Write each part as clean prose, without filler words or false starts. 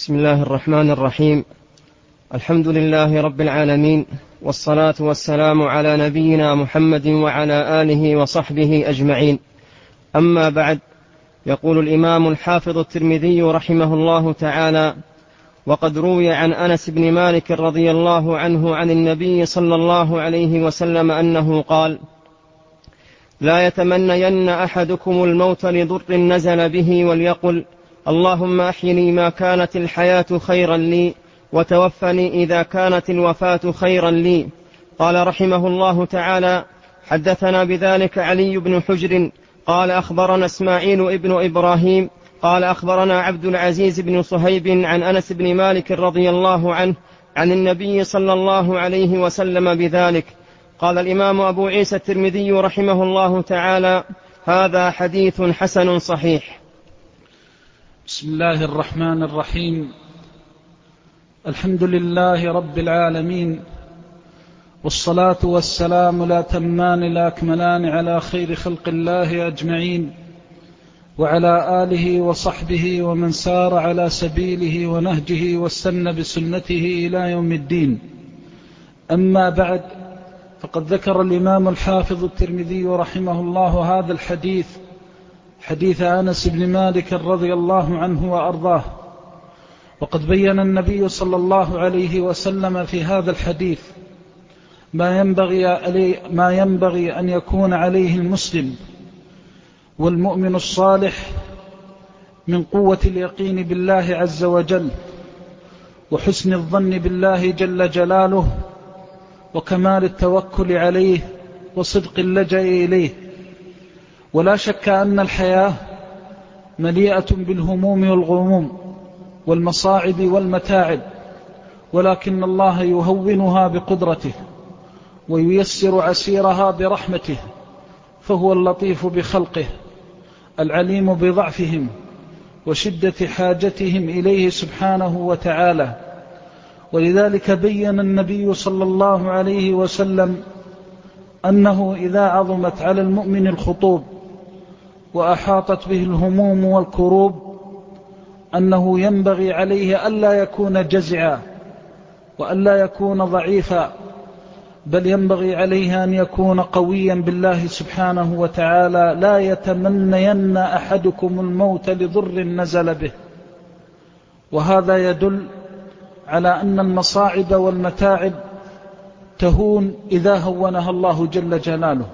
بسم الله الرحمن الرحيم. الحمد لله رب العالمين، والصلاة والسلام على نبينا محمد وعلى آله وصحبه أجمعين. أما بعد، يقول الإمام الحافظ الترمذي رحمه الله تعالى: وقد روي عن أنس بن مالك رضي الله عنه عن النبي صلى الله عليه وسلم أنه قال: لا يتمنين أحدكم الموت لضر نزل به وليقل: اللهم أحيني ما كانت الحياة خيرا لي، وتوفني إذا كانت الوفاة خيرا لي. قال رحمه الله تعالى: حدثنا بذلك علي بن حجر قال أخبرنا إسماعيل ابن إبراهيم قال أخبرنا عبد العزيز بن صهيب عن أنس بن مالك رضي الله عنه عن النبي صلى الله عليه وسلم بذلك. قال الإمام أبو عيسى الترمذي رحمه الله تعالى: هذا حديث حسن صحيح. بسم الله الرحمن الرحيم. الحمد لله رب العالمين، والصلاة والسلام لا تمان لا أكملان على خير خلق الله أجمعين، وعلى آله وصحبه ومن سار على سبيله ونهجه واستنى بسنته إلى يوم الدين. أما بعد، فقد ذكر الإمام الحافظ الترمذي رحمه الله هذا الحديث، حديث أنس بن مالك رضي الله عنه وأرضاه. وقد بين النبي صلى الله عليه وسلم في هذا الحديث ما ينبغي أن يكون عليه المسلم والمؤمن الصالح من قوة اليقين بالله عز وجل، وحسن الظن بالله جل جلاله، وكمال التوكل عليه، وصدق اللجأ إليه. ولا شك أن الحياة مليئة بالهموم والغموم والمصاعب والمتاعب، ولكن الله يهونها بقدرته وييسر عسيرها برحمته، فهو اللطيف بخلقه العليم بضعفهم وشدة حاجتهم إليه سبحانه وتعالى. ولذلك بين النبي صلى الله عليه وسلم أنه إذا عظمت على المؤمن الخطوب وأحاطت به الهموم والكروب، أنه ينبغي عليه ألا يكون جزعا وألا يكون ضعيفا، بل ينبغي عليه أن يكون قويا بالله سبحانه وتعالى. لا يتمنين أحدكم الموت لضر نزل به. وهذا يدل على أن المصاعب والمتاعب تهون إذا هونها الله جل جلاله،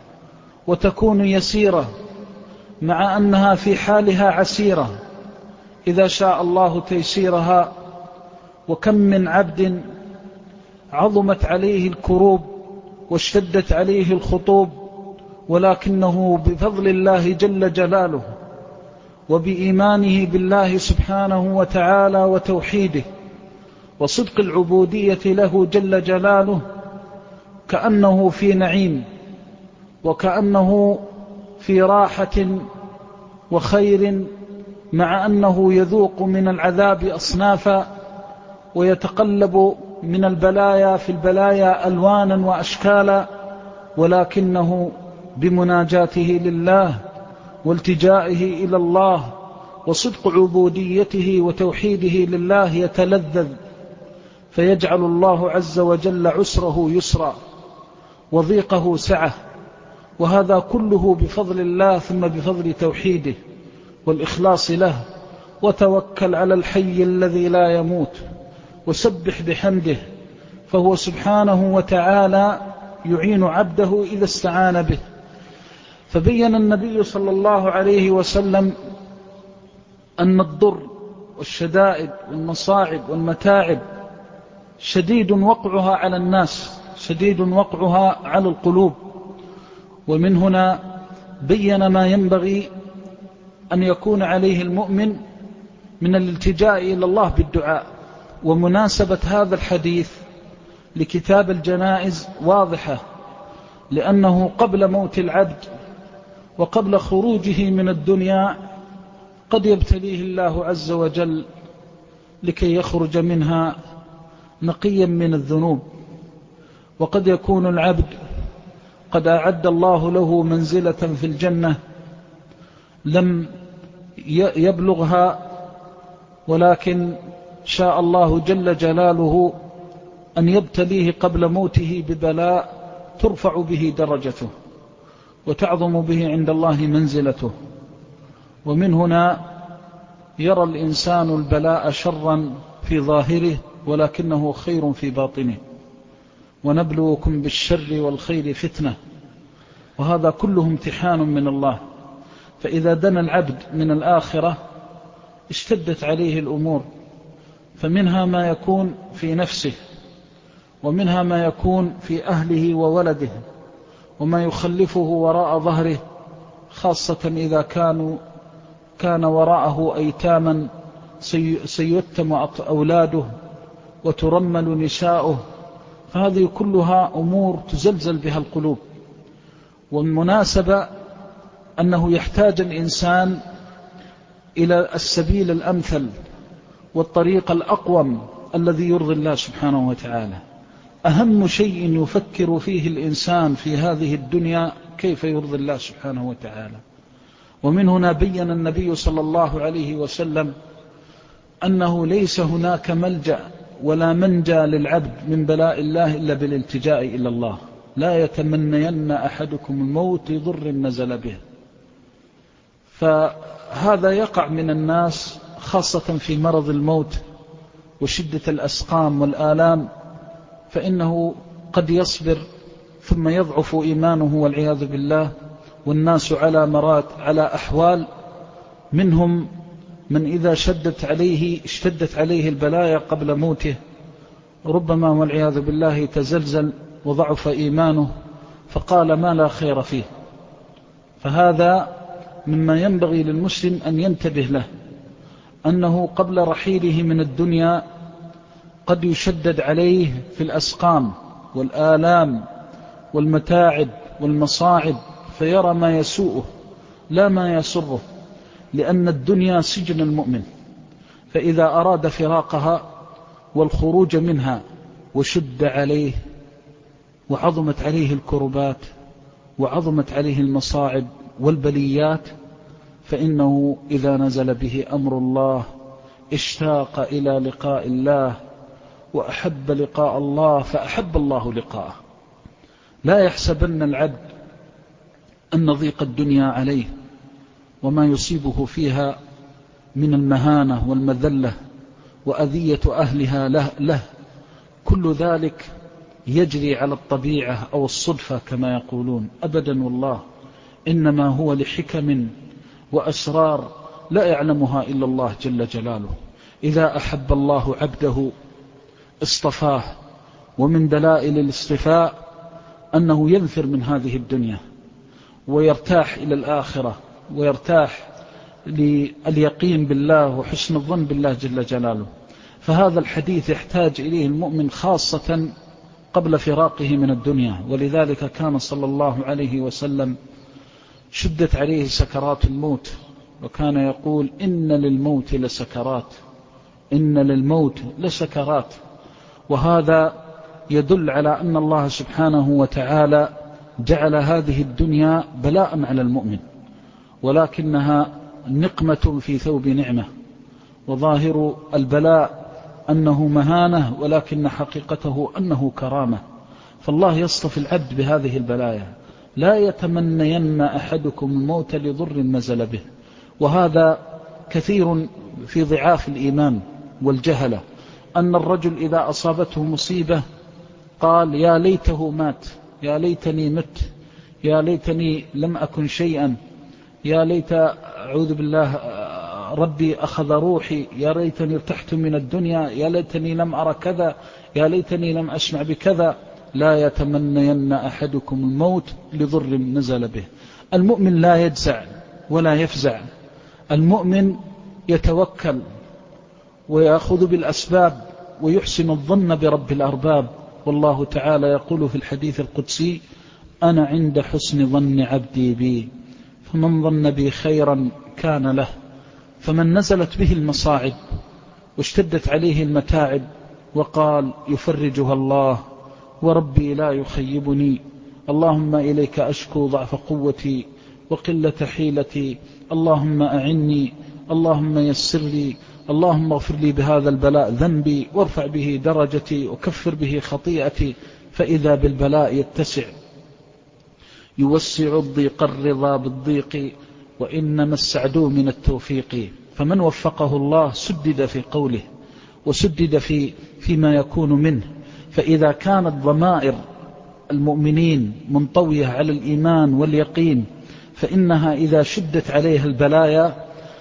وتكون يسيرة مع أنها في حالها عسيرة إذا شاء الله تيسيرها. وكم من عبد عظمت عليه الكروب واشتدت عليه الخطوب، ولكنه بفضل الله جل جلاله وبإيمانه بالله سبحانه وتعالى وتوحيده وصدق العبودية له جل جلاله، كأنه في نعيم وكأنه في راحة وخير، مع أنه يذوق من العذاب أصنافا ويتقلب من البلايا في البلايا ألوانا وأشكالا، ولكنه بمناجاته لله والتجائه إلى الله وصدق عبوديته وتوحيده لله يتلذذ، فيجعل الله عز وجل عسره يسرا وضيقه سعة. وهذا كله بفضل الله، ثم بفضل توحيده والإخلاص له. وتوكل على الحي الذي لا يموت، وسبح بحمده، فهو سبحانه وتعالى يعين عبده إذا استعان به. فبين النبي صلى الله عليه وسلم أن الضر والشدائد والمصاعب والمتاعب شديد وقعها على الناس، شديد وقعها على القلوب. ومن هنا بين ما ينبغي أن يكون عليه المؤمن من الالتجاء إلى الله بالدعاء. ومناسبة هذا الحديث لكتاب الجنائز واضحة، لأنه قبل موت العبد وقبل خروجه من الدنيا قد يبتليه الله عز وجل لكي يخرج منها نقيا من الذنوب. وقد يكون العبد قد أعد الله له منزلة في الجنة لم يبلغها، ولكن شاء الله جل جلاله أن يبتليه قبل موته ببلاء ترفع به درجته وتعظم به عند الله منزلته. ومن هنا يرى الإنسان البلاء شرا في ظاهره ولكنه خير في باطنه. ونبلوكم بالشر والخير فتنة، وهذا كله امتحان من الله. فإذا دنا العبد من الآخرة اشتدت عليه الأمور، فمنها ما يكون في نفسه، ومنها ما يكون في أهله وولده، وما يخلفه وراء ظهره، خاصة إذا كان وراءه أيتاما سيتم أولاده وترمل نساؤه، فهذه كلها أمور تزلزل بها القلوب. والمناسبة أنه يحتاج الإنسان إلى السبيل الأمثل والطريق الأقوم الذي يرضي الله سبحانه وتعالى. أهم شيء يفكر فيه الإنسان في هذه الدنيا كيف يرضي الله سبحانه وتعالى. ومن هنا بين النبي صلى الله عليه وسلم أنه ليس هناك ملجأ ولا منجى للعبد من بلاء الله إلا بالالتجاء إلى الله. لا يتمنين أحدكم الموت لضر نزل به. فهذا يقع من الناس خاصة في مرض الموت وشدة الأسقام والآلام، فإنه قد يصبر ثم يضعف إيمانه والعياذ بالله. والناس على أحوال، منهم من إذا اشتدت عليه البلايا قبل موته ربما والعياذ بالله تزلزل وضعف إيمانه فقال ما لا خير فيه. فهذا مما ينبغي للمسلم أن ينتبه له، أنه قبل رحيله من الدنيا قد يشدد عليه في الأسقام والآلام والمتاعب والمصاعب، فيرى ما يسوءه لا ما يسره، لأن الدنيا سجن المؤمن. فإذا أراد فراقها والخروج منها وشد عليه وعظمت عليه الكربات وعظمت عليه المصاعب والبليات، فإنه إذا نزل به أمر الله اشتاق إلى لقاء الله وأحب لقاء الله فأحب الله لقاءه. لا يحسبن العبد أن ضيق الدنيا عليه وما يصيبه فيها من المهانة والمذلة وأذية أهلها له كل ذلك يجري على الطبيعة أو الصدفة كما يقولون. أبدا والله، إنما هو لحكم وأسرار لا يعلمها إلا الله جل جلاله. إذا أحب الله عبده اصطفاه، ومن دلائل الاصطفاء أنه ينفر من هذه الدنيا ويرتاح إلى الآخرة، ويرتاح لليقين بالله وحسن الظن بالله جل جلاله. فهذا الحديث يحتاج إليه المؤمن خاصة قبل فراقه من الدنيا. ولذلك كان صلى الله عليه وسلم شدت عليه سكرات الموت، وكان يقول إن للموت لسكرات، إن للموت لسكرات. وهذا يدل على أن الله سبحانه وتعالى جعل هذه الدنيا بلاء على المؤمن، ولكنها نقمة في ثوب نعمة. وظاهر البلاء أنه مهانة، ولكن حقيقته أنه كرامة. فالله يصطفي العبد بهذه البلايا. لا يتمنين أحدكم الموت لضر نزل به. وهذا كثير في ضعاف الإيمان والجهلة، أن الرجل إذا أصابته مصيبة قال يا ليته مات، يا ليتني مت، يا ليتني لم أكن شيئا، يا ليت أعوذ بالله ربي أخذ روحي، يا ليتني ارتحت من الدنيا، يا ليتني لم أرى كذا، يا ليتني لم أسمع بكذا. لا يتمنين أحدكم الموت لضر نزل به. المؤمن لا يجزع ولا يفزع، المؤمن يتوكل ويأخذ بالأسباب ويحسن الظن برب الأرباب. والله تعالى يقول في الحديث القدسي أنا عند حسن ظن عبدي بي، فمن ظن بي خيرا كان له. فمن نزلت به المصاعب واشتدت عليه المتاعب وقال يفرجها الله وربي لا يخيبني، اللهم إليك أشكو ضعف قوتي وقلة حيلتي، اللهم أعني، اللهم يسر لي، اللهم اغفر لي بهذا البلاء ذنبي وارفع به درجتي وكفر به خطيئتي، فإذا بالبلاء يتسع، يوسع الضيق الرضا بالضيق، وإنما السعدو من التوفيق. فمن وفقه الله سدد في قوله وسدد فيما يكون منه. فإذا كانت ضمائر المؤمنين منطوية على الإيمان واليقين، فإنها إذا شدت عليها البلايا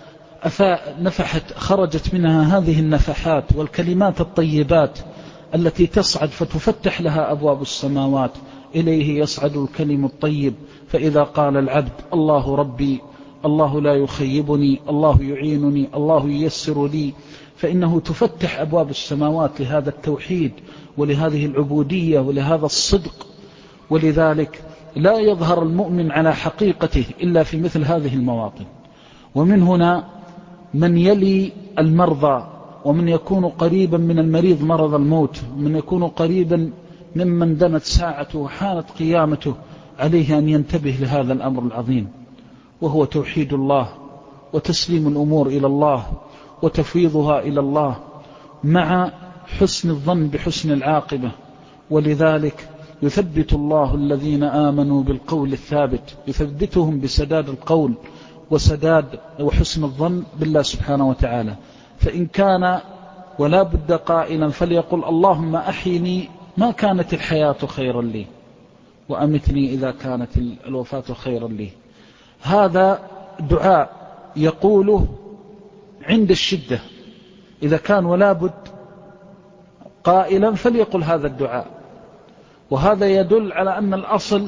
نفحت، خرجت منها هذه النفحات والكلمات الطيبات التي تصعد فتفتح لها أبواب السماوات، إليه يصعد الكلم الطيب. فإذا قال العبد الله ربي، الله لا يخيبني، الله يعينني، الله ييسر لي، فإنه تفتح أبواب السماوات لهذا التوحيد ولهذه العبودية ولهذا الصدق. ولذلك لا يظهر المؤمن على حقيقته إلا في مثل هذه المواطن. ومن هنا من يلي المرضى، ومن يكون قريبا من المريض مرض الموت، ومن يكون قريبا ممن دنت ساعته وحانت قيامته، عليه أن ينتبه لهذا الأمر العظيم، وهو توحيد الله وتسليم الأمور إلى الله وتفويضها إلى الله، مع حسن الظن بحسن العاقبة. ولذلك يثبت الله الذين آمنوا بالقول الثابت، يثبتهم بسداد القول وسداد وحسن الظن بالله سبحانه وتعالى. فإن كان ولا بد قائلا فليقل اللهم أحيني ما كانت الحياة خيرا لي، وأمتني إذا كانت الوفاة خيرا لي. هذا دعاء يقوله عند الشدة، إذا كان ولا بد قائلا فليقل هذا الدعاء. وهذا يدل على أن الأصل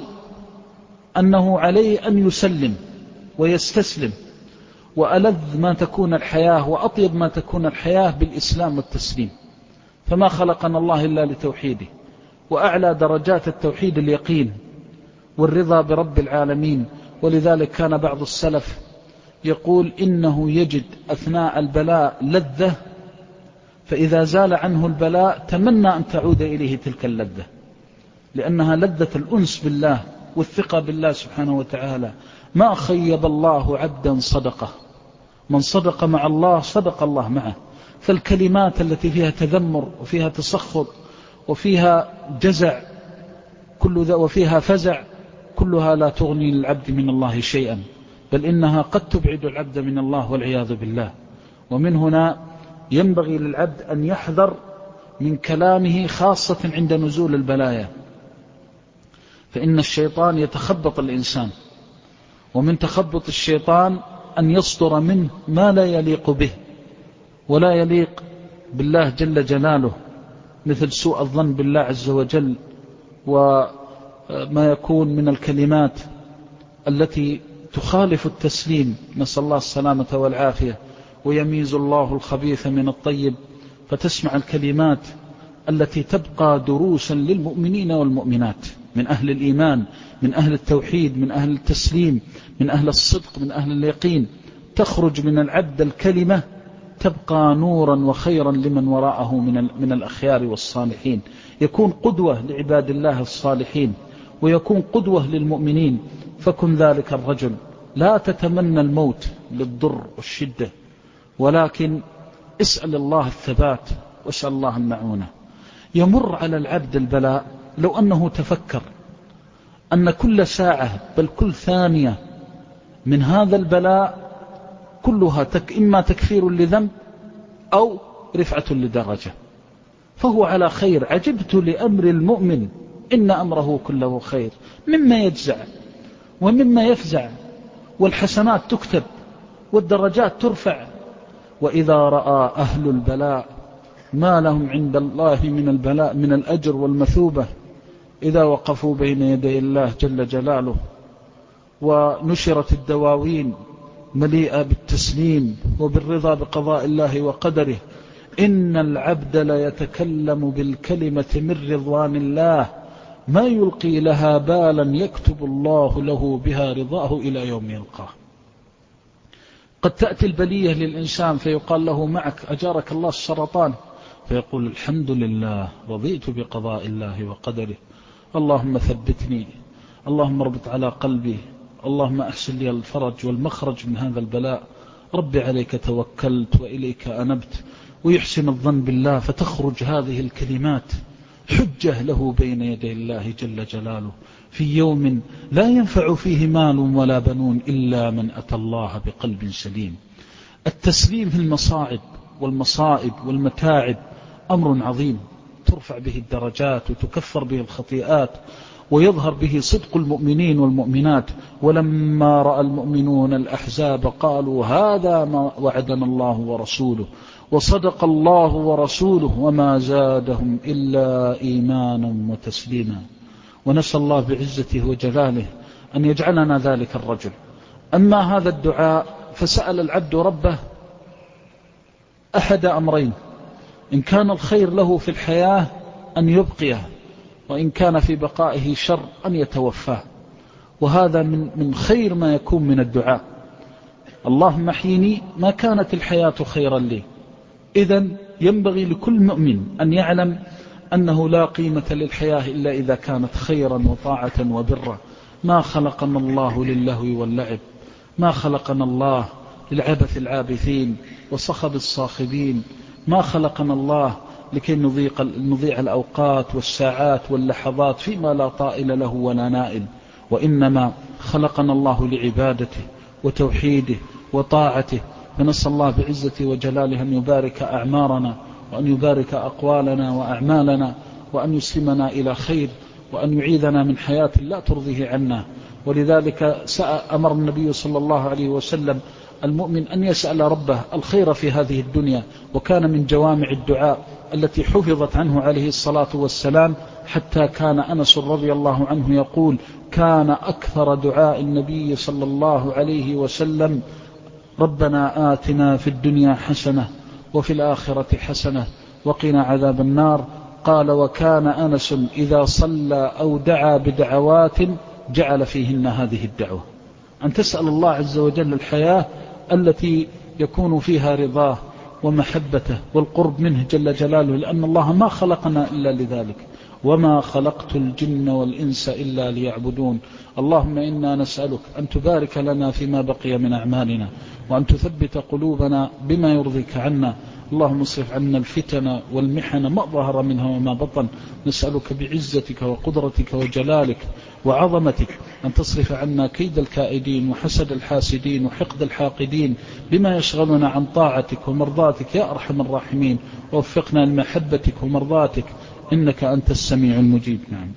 أنه عليه أن يسلم ويستسلم، وألذ ما تكون الحياة وأطيب ما تكون الحياة بالإسلام والتسليم. فما خلقنا الله إلا لتوحيده، وأعلى درجات التوحيد اليقين والرضا برب العالمين. ولذلك كان بعض السلف يقول إنه يجد أثناء البلاء لذة، فإذا زال عنه البلاء تمنى أن تعود إليه تلك اللذة، لأنها لذة الأنس بالله والثقة بالله سبحانه وتعالى. ما خيب الله عبدا صدقه، من صدق مع الله صدق الله معه. فالكلمات التي فيها تذمر وفيها تسخط وفيها جزع وفيها فزع، كلها لا تغني للعبد من الله شيئا، بل إنها قد تبعد العبد من الله والعياذ بالله. ومن هنا ينبغي للعبد أن يحذر من كلامه، خاصة عند نزول البلايا، فإن الشيطان يتخبط الإنسان، ومن تخبط الشيطان أن يصدر منه ما لا يليق به ولا يليق بالله جل جلاله، مثل سوء الظن بالله عز وجل، وما يكون من الكلمات التي تخالف التسليم، نسأل الله السلامة والعافية. ويميز الله الخبيث من الطيب، فتسمع الكلمات التي تبقى دروسا للمؤمنين والمؤمنات من أهل الإيمان، من أهل التوحيد، من أهل التسليم، من أهل الصدق، من أهل اليقين. تخرج من العبد الكلمة تبقى نورا وخيرا لمن وراءه من الأخيار والصالحين، يكون قدوة لعباد الله الصالحين، ويكون قدوة للمؤمنين. فكن ذلك الرجل، لا تتمنى الموت للضر والشدة، ولكن اسأل الله الثبات واسأل الله المعونة. يمر على العبد البلاء لو أنه تفكر أن كل ساعة بل كل ثانية من هذا البلاء كلها إما تكفير لذنب أو رفعة لدرجة، فهو على خير. عجبت لأمر المؤمن إن أمره كله خير، مما يجزع ومما يفزع، والحسنات تكتب والدرجات ترفع. وإذا رأى أهل البلاء ما لهم عند الله من البلاء من الأجر والمثوبة، إذا وقفوا بين يدي الله جل جلاله ونشرت الدواوين مليئة بالتسليم وبالرضا بقضاء الله وقدره، إن العبد ليتكلم بالكلمة من رضوان الله ما يلقي لها بالا يكتب الله له بها رضاه إلى يوم يلقاه. قد تأتي البلية للإنسان فيقال له معك أجارك الله السرطان، فيقول الحمد لله رضيت بقضاء الله وقدره، اللهم ثبتني، اللهم اربط على قلبي، اللهم أحسن لي الفرج والمخرج من هذا البلاء، رب عليك توكلت وإليك أنبت، ويحسن الظن بالله، فتخرج هذه الكلمات حجة له بين يدي الله جل جلاله في يوم لا ينفع فيه مال ولا بنون إلا من أتى الله بقلب سليم. التسليم في المصاعب والمصائب والمتاعب أمر عظيم، ترفع به الدرجات وتكفر به الخطيئات، ويظهر به صدق المؤمنين والمؤمنات. ولما رأى المؤمنون الأحزاب قالوا هذا ما وعدنا الله ورسوله وصدق الله ورسوله وما زادهم إلا إيمانا وتسليما. ونسأل الله بعزته وجلاله أن يجعلنا ذلك الرجل. أما هذا الدعاء فسأل العبد ربه أحد أمرين: إن كان الخير له في الحياة أن يبقيه، وإن كان في بقائه شر أن يتوفاه. وهذا من خير ما يكون من الدعاء. اللهم احيني ما كانت الحياة خيرا لي. إذن ينبغي لكل مؤمن أن يعلم أنه لا قيمة للحياة إلا إذا كانت خيرا وطاعة وبرا. ما خلقنا الله للهو واللعب، ما خلقنا الله للعبث العابثين وصخب الصاخبين، ما خلقنا الله لكي نضيع الأوقات والساعات واللحظات فيما لا طائل له ولا نائل، وإنما خلقنا الله لعبادته وتوحيده وطاعته. فنسأل الله بعزته وجلاله أن يبارك أعمارنا، وأن يبارك أقوالنا وأعمالنا، وأن يسلمنا إلى خير، وأن يعيذنا من حياة لا ترضيه عنا. ولذلك أمر النبي صلى الله عليه وسلم المؤمن أن يسأل ربه الخير في هذه الدنيا. وكان من جوامع الدعاء التي حفظت عنه عليه الصلاة والسلام، حتى كان أنس رضي الله عنه يقول: كان أكثر دعاء النبي صلى الله عليه وسلم: ربنا آتنا في الدنيا حسنة وفي الآخرة حسنة وقنا عذاب النار. قال: وكان أنس إذا صلى أو دعا بدعوات جعل فيهن هذه الدعوة. أن تسأل الله عز وجل الحياة التي يكون فيها رضاه ومحبته والقرب منه جل جلاله، لأن الله ما خلقنا إلا لذلك: وما خلقت الجن والإنس إلا ليعبدون. اللهم إنا نسألك أن تبارك لنا فيما بقي من أعمالنا، وأن تثبت قلوبنا بما يرضيك عنا. اللهم اصرف عنا الفتن والمحن ما ظهر منها وما بطن. نسألك بعزتك وقدرتك وجلالك وعظمتك أن تصرف عنا كيد الكائدين وحسد الحاسدين وحقد الحاقدين بما يشغلنا عن طاعتك ومرضاتك يا أرحم الراحمين، ووفقنا لمحبتك ومرضاتك إنك أنت السميع المجيب. نعم.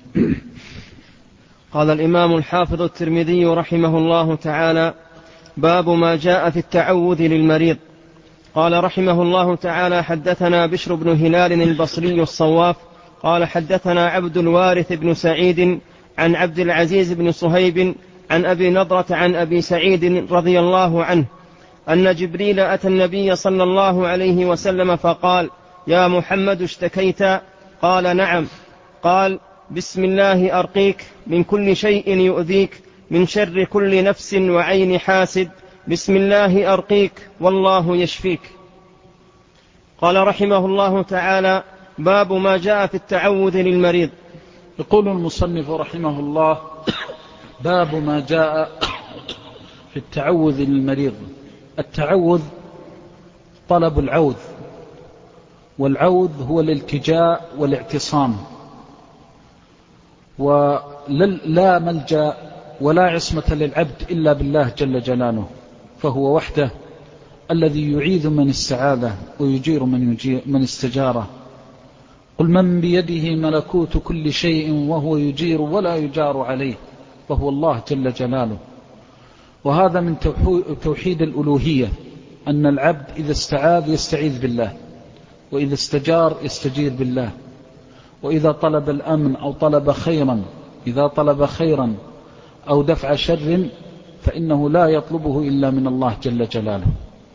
قال الإمام الحافظ الترمذي رحمه الله تعالى: باب ما جاء في التعوذ للمريض. قال رحمه الله تعالى: حدثنا بشر بن هلال البصري الصواف قال حدثنا عبد الوارث بن سعيد عن عبد العزيز بن صهيب عن أبي نضرة عن أبي سعيد رضي الله عنه أن جبريل أتى النبي صلى الله عليه وسلم فقال: يا محمد اشتكيت؟ قال: نعم. قال: بسم الله أرقيك من كل شيء يؤذيك، من شر كل نفس وعين حاسد، بسم الله أرقيك والله يشفيك. قال رحمه الله تعالى: باب ما جاء في التعوذ للمريض. يقول المصنف رحمه الله: باب ما جاء في التعوذ للمريض. التعوذ طلب العوذ، والعوذ هو الالتجاء والاعتصام، ولا ملجأ ولا عصمة للعبد إلا بالله جل جلاله، فهو وحده الذي يعيذ من استعاذه ويجير من استجاره. قل من بيده ملكوت كل شيء وهو يجير ولا يجار عليه، فهو الله جل جلاله. وهذا من توحيد الألوهية، أن العبد إذا استعاذ يستعيذ بالله، وإذا استجار يستجير بالله، وإذا طلب الأمن أو طلب خيرا، إذا طلب خيرا أو دفع شر فإنه لا يطلبه إلا من الله جل جلاله.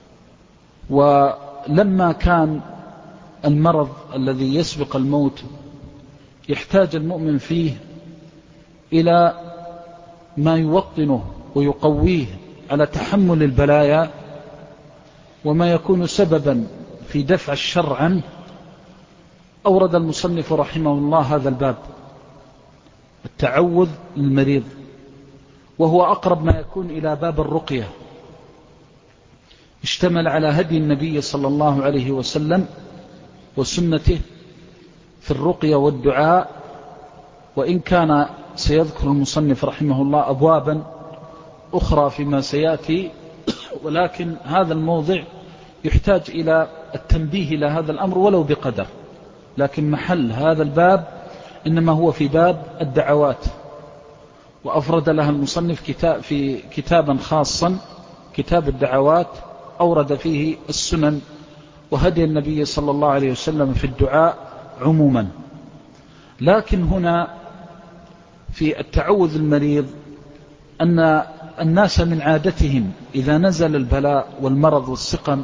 ولما كان المرض الذي يسبق الموت يحتاج المؤمن فيه إلى ما يوطنه ويقويه على تحمل البلايا وما يكون سببا في دفع الشر عنه، أورد المصنف رحمه الله هذا الباب، التعوذ للمريض، وهو أقرب ما يكون إلى باب الرقية، اشتمل على هدي النبي صلى الله عليه وسلم وسنته في الرقية والدعاء، وإن كان سيذكر المصنف رحمه الله أبوابا أخرى فيما سيأتي، ولكن هذا الموضع يحتاج إلى التنبيه إلى هذا الأمر ولو بقدر، لكن محل هذا الباب إنما هو في باب الدعوات، وأفرد لها المصنف في كتابا خاصا، كتاب الدعوات، أورد فيه السنن وهدي النبي صلى الله عليه وسلم في الدعاء عموما. لكن هنا في التعوذ المريض أن الناس من عادتهم إذا نزل البلاء والمرض والسقم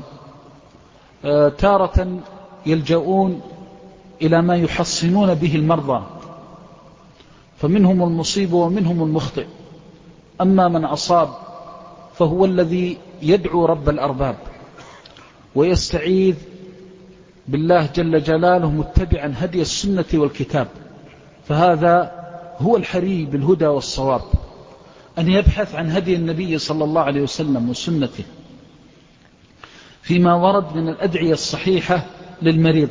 تارة يلجؤون إلى ما يحصنون به المرضى، فمنهم المصيب ومنهم المخطئ. أما من أصاب فهو الذي يدعو رب الأرباب ويستعيذ بالله جل جلاله متبعا هدي السنة والكتاب، فهذا هو الحري بالهدى والصواب، أن يبحث عن هدي النبي صلى الله عليه وسلم وسنته فيما ورد من الأدعية الصحيحة للمريض.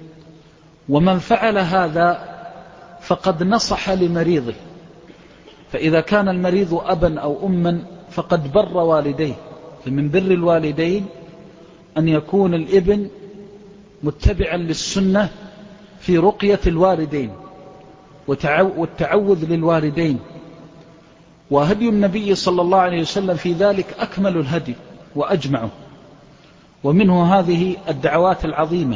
ومن فعل هذا فقد نصح لمريضه، فإذا كان المريض أبا أو أما فقد بر والديه، فمن بر الوالدين أن يكون الابن متبعا للسنة في رقية الوالدين والتعوذ للوالدين، وهدي النبي صلى الله عليه وسلم في ذلك أكمل الهدي وأجمعه، ومنه هذه الدعوات العظيمة.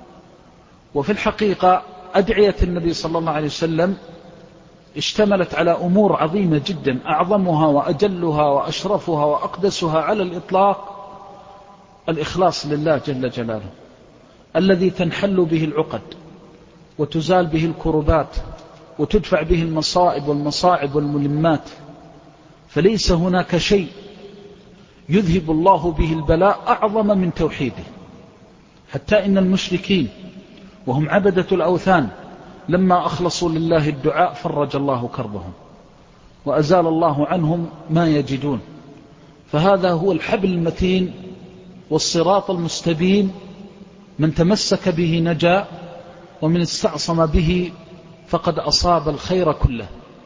وفي الحقيقة أدعية النبي صلى الله عليه وسلم اشتملت على أمور عظيمة جدا، أعظمها وأجلها وأشرفها وأقدسها على الإطلاق الإخلاص لله جل جلاله، الذي تنحل به العقد وتزال به الكربات وتدفع به المصائب والمصاعب والملمات، فليس هناك شيء يذهب الله به البلاء أعظم من توحيده. حتى إن المشركين وهم عبدة الأوثان لما أخلصوا لله الدعاء فرج الله كربهم وأزال الله عنهم ما يجدون. فهذا هو الحبل المتين والصراط المستبين، من تمسك به نجا ومن استعصم به فقد أصاب الخير كله.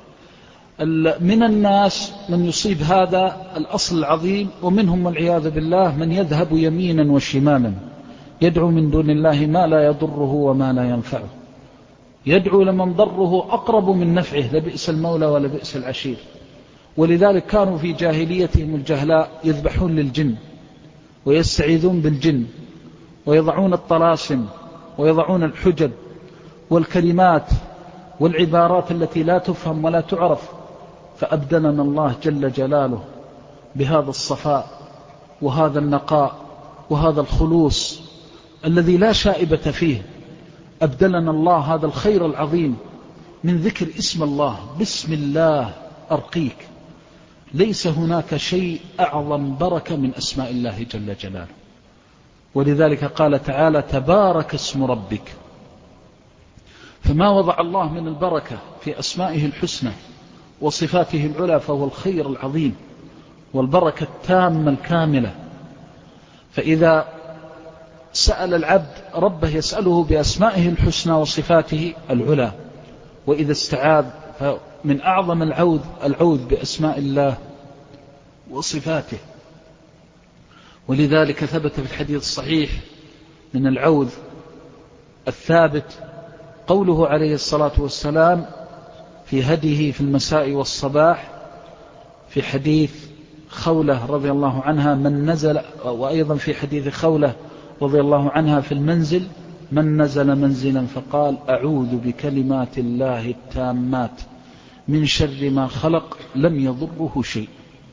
من الناس من يصيب هذا الأصل العظيم، ومنهم والعياذ بالله من يذهب يمينا وشمالا يدعو من دون الله ما لا يضره وما لا ينفعه، يدعو لمن ضره أقرب من نفعه، لبئس المولى ولبئس العشير. ولذلك كانوا في جاهليتهم الجهلاء يذبحون للجن ويستعيذون بالجن ويضعون الطلاسم ويضعون الحجب والكلمات والعبارات التي لا تفهم ولا تعرف. فأبدلنا الله جل جلاله بهذا الصفاء وهذا النقاء وهذا الخلوص الذي لا شائبة فيه. أبدلنا الله هذا الخير العظيم من ذكر اسم الله، بسم الله أرقيك. ليس هناك شيء أعظم بركة من أسماء الله جل جلاله. ولذلك قال تعالى تبارك اسم ربك. فما وضع الله من البركة في أسمائه الحسنى وصفاته العلى فهو الخير العظيم والبركة التامة الكاملة. فإذا سأل العبد ربه يسأله بأسمائه الحسنى وصفاته العلى، وإذا استعاذ فمن أعظم العوذ بأسماء الله وصفاته. ولذلك ثبت في الحديث الصحيح من العوذ الثابت قوله عليه الصلاة والسلام في هديه في المساء والصباح في حديث خولة رضي الله عنها من نزل، وأيضا في حديث خولة رضي الله عنها في المنزل من نزل منزلا فقال أعوذ بكلمات الله التامات من شر ما خلق لم يضره شيء.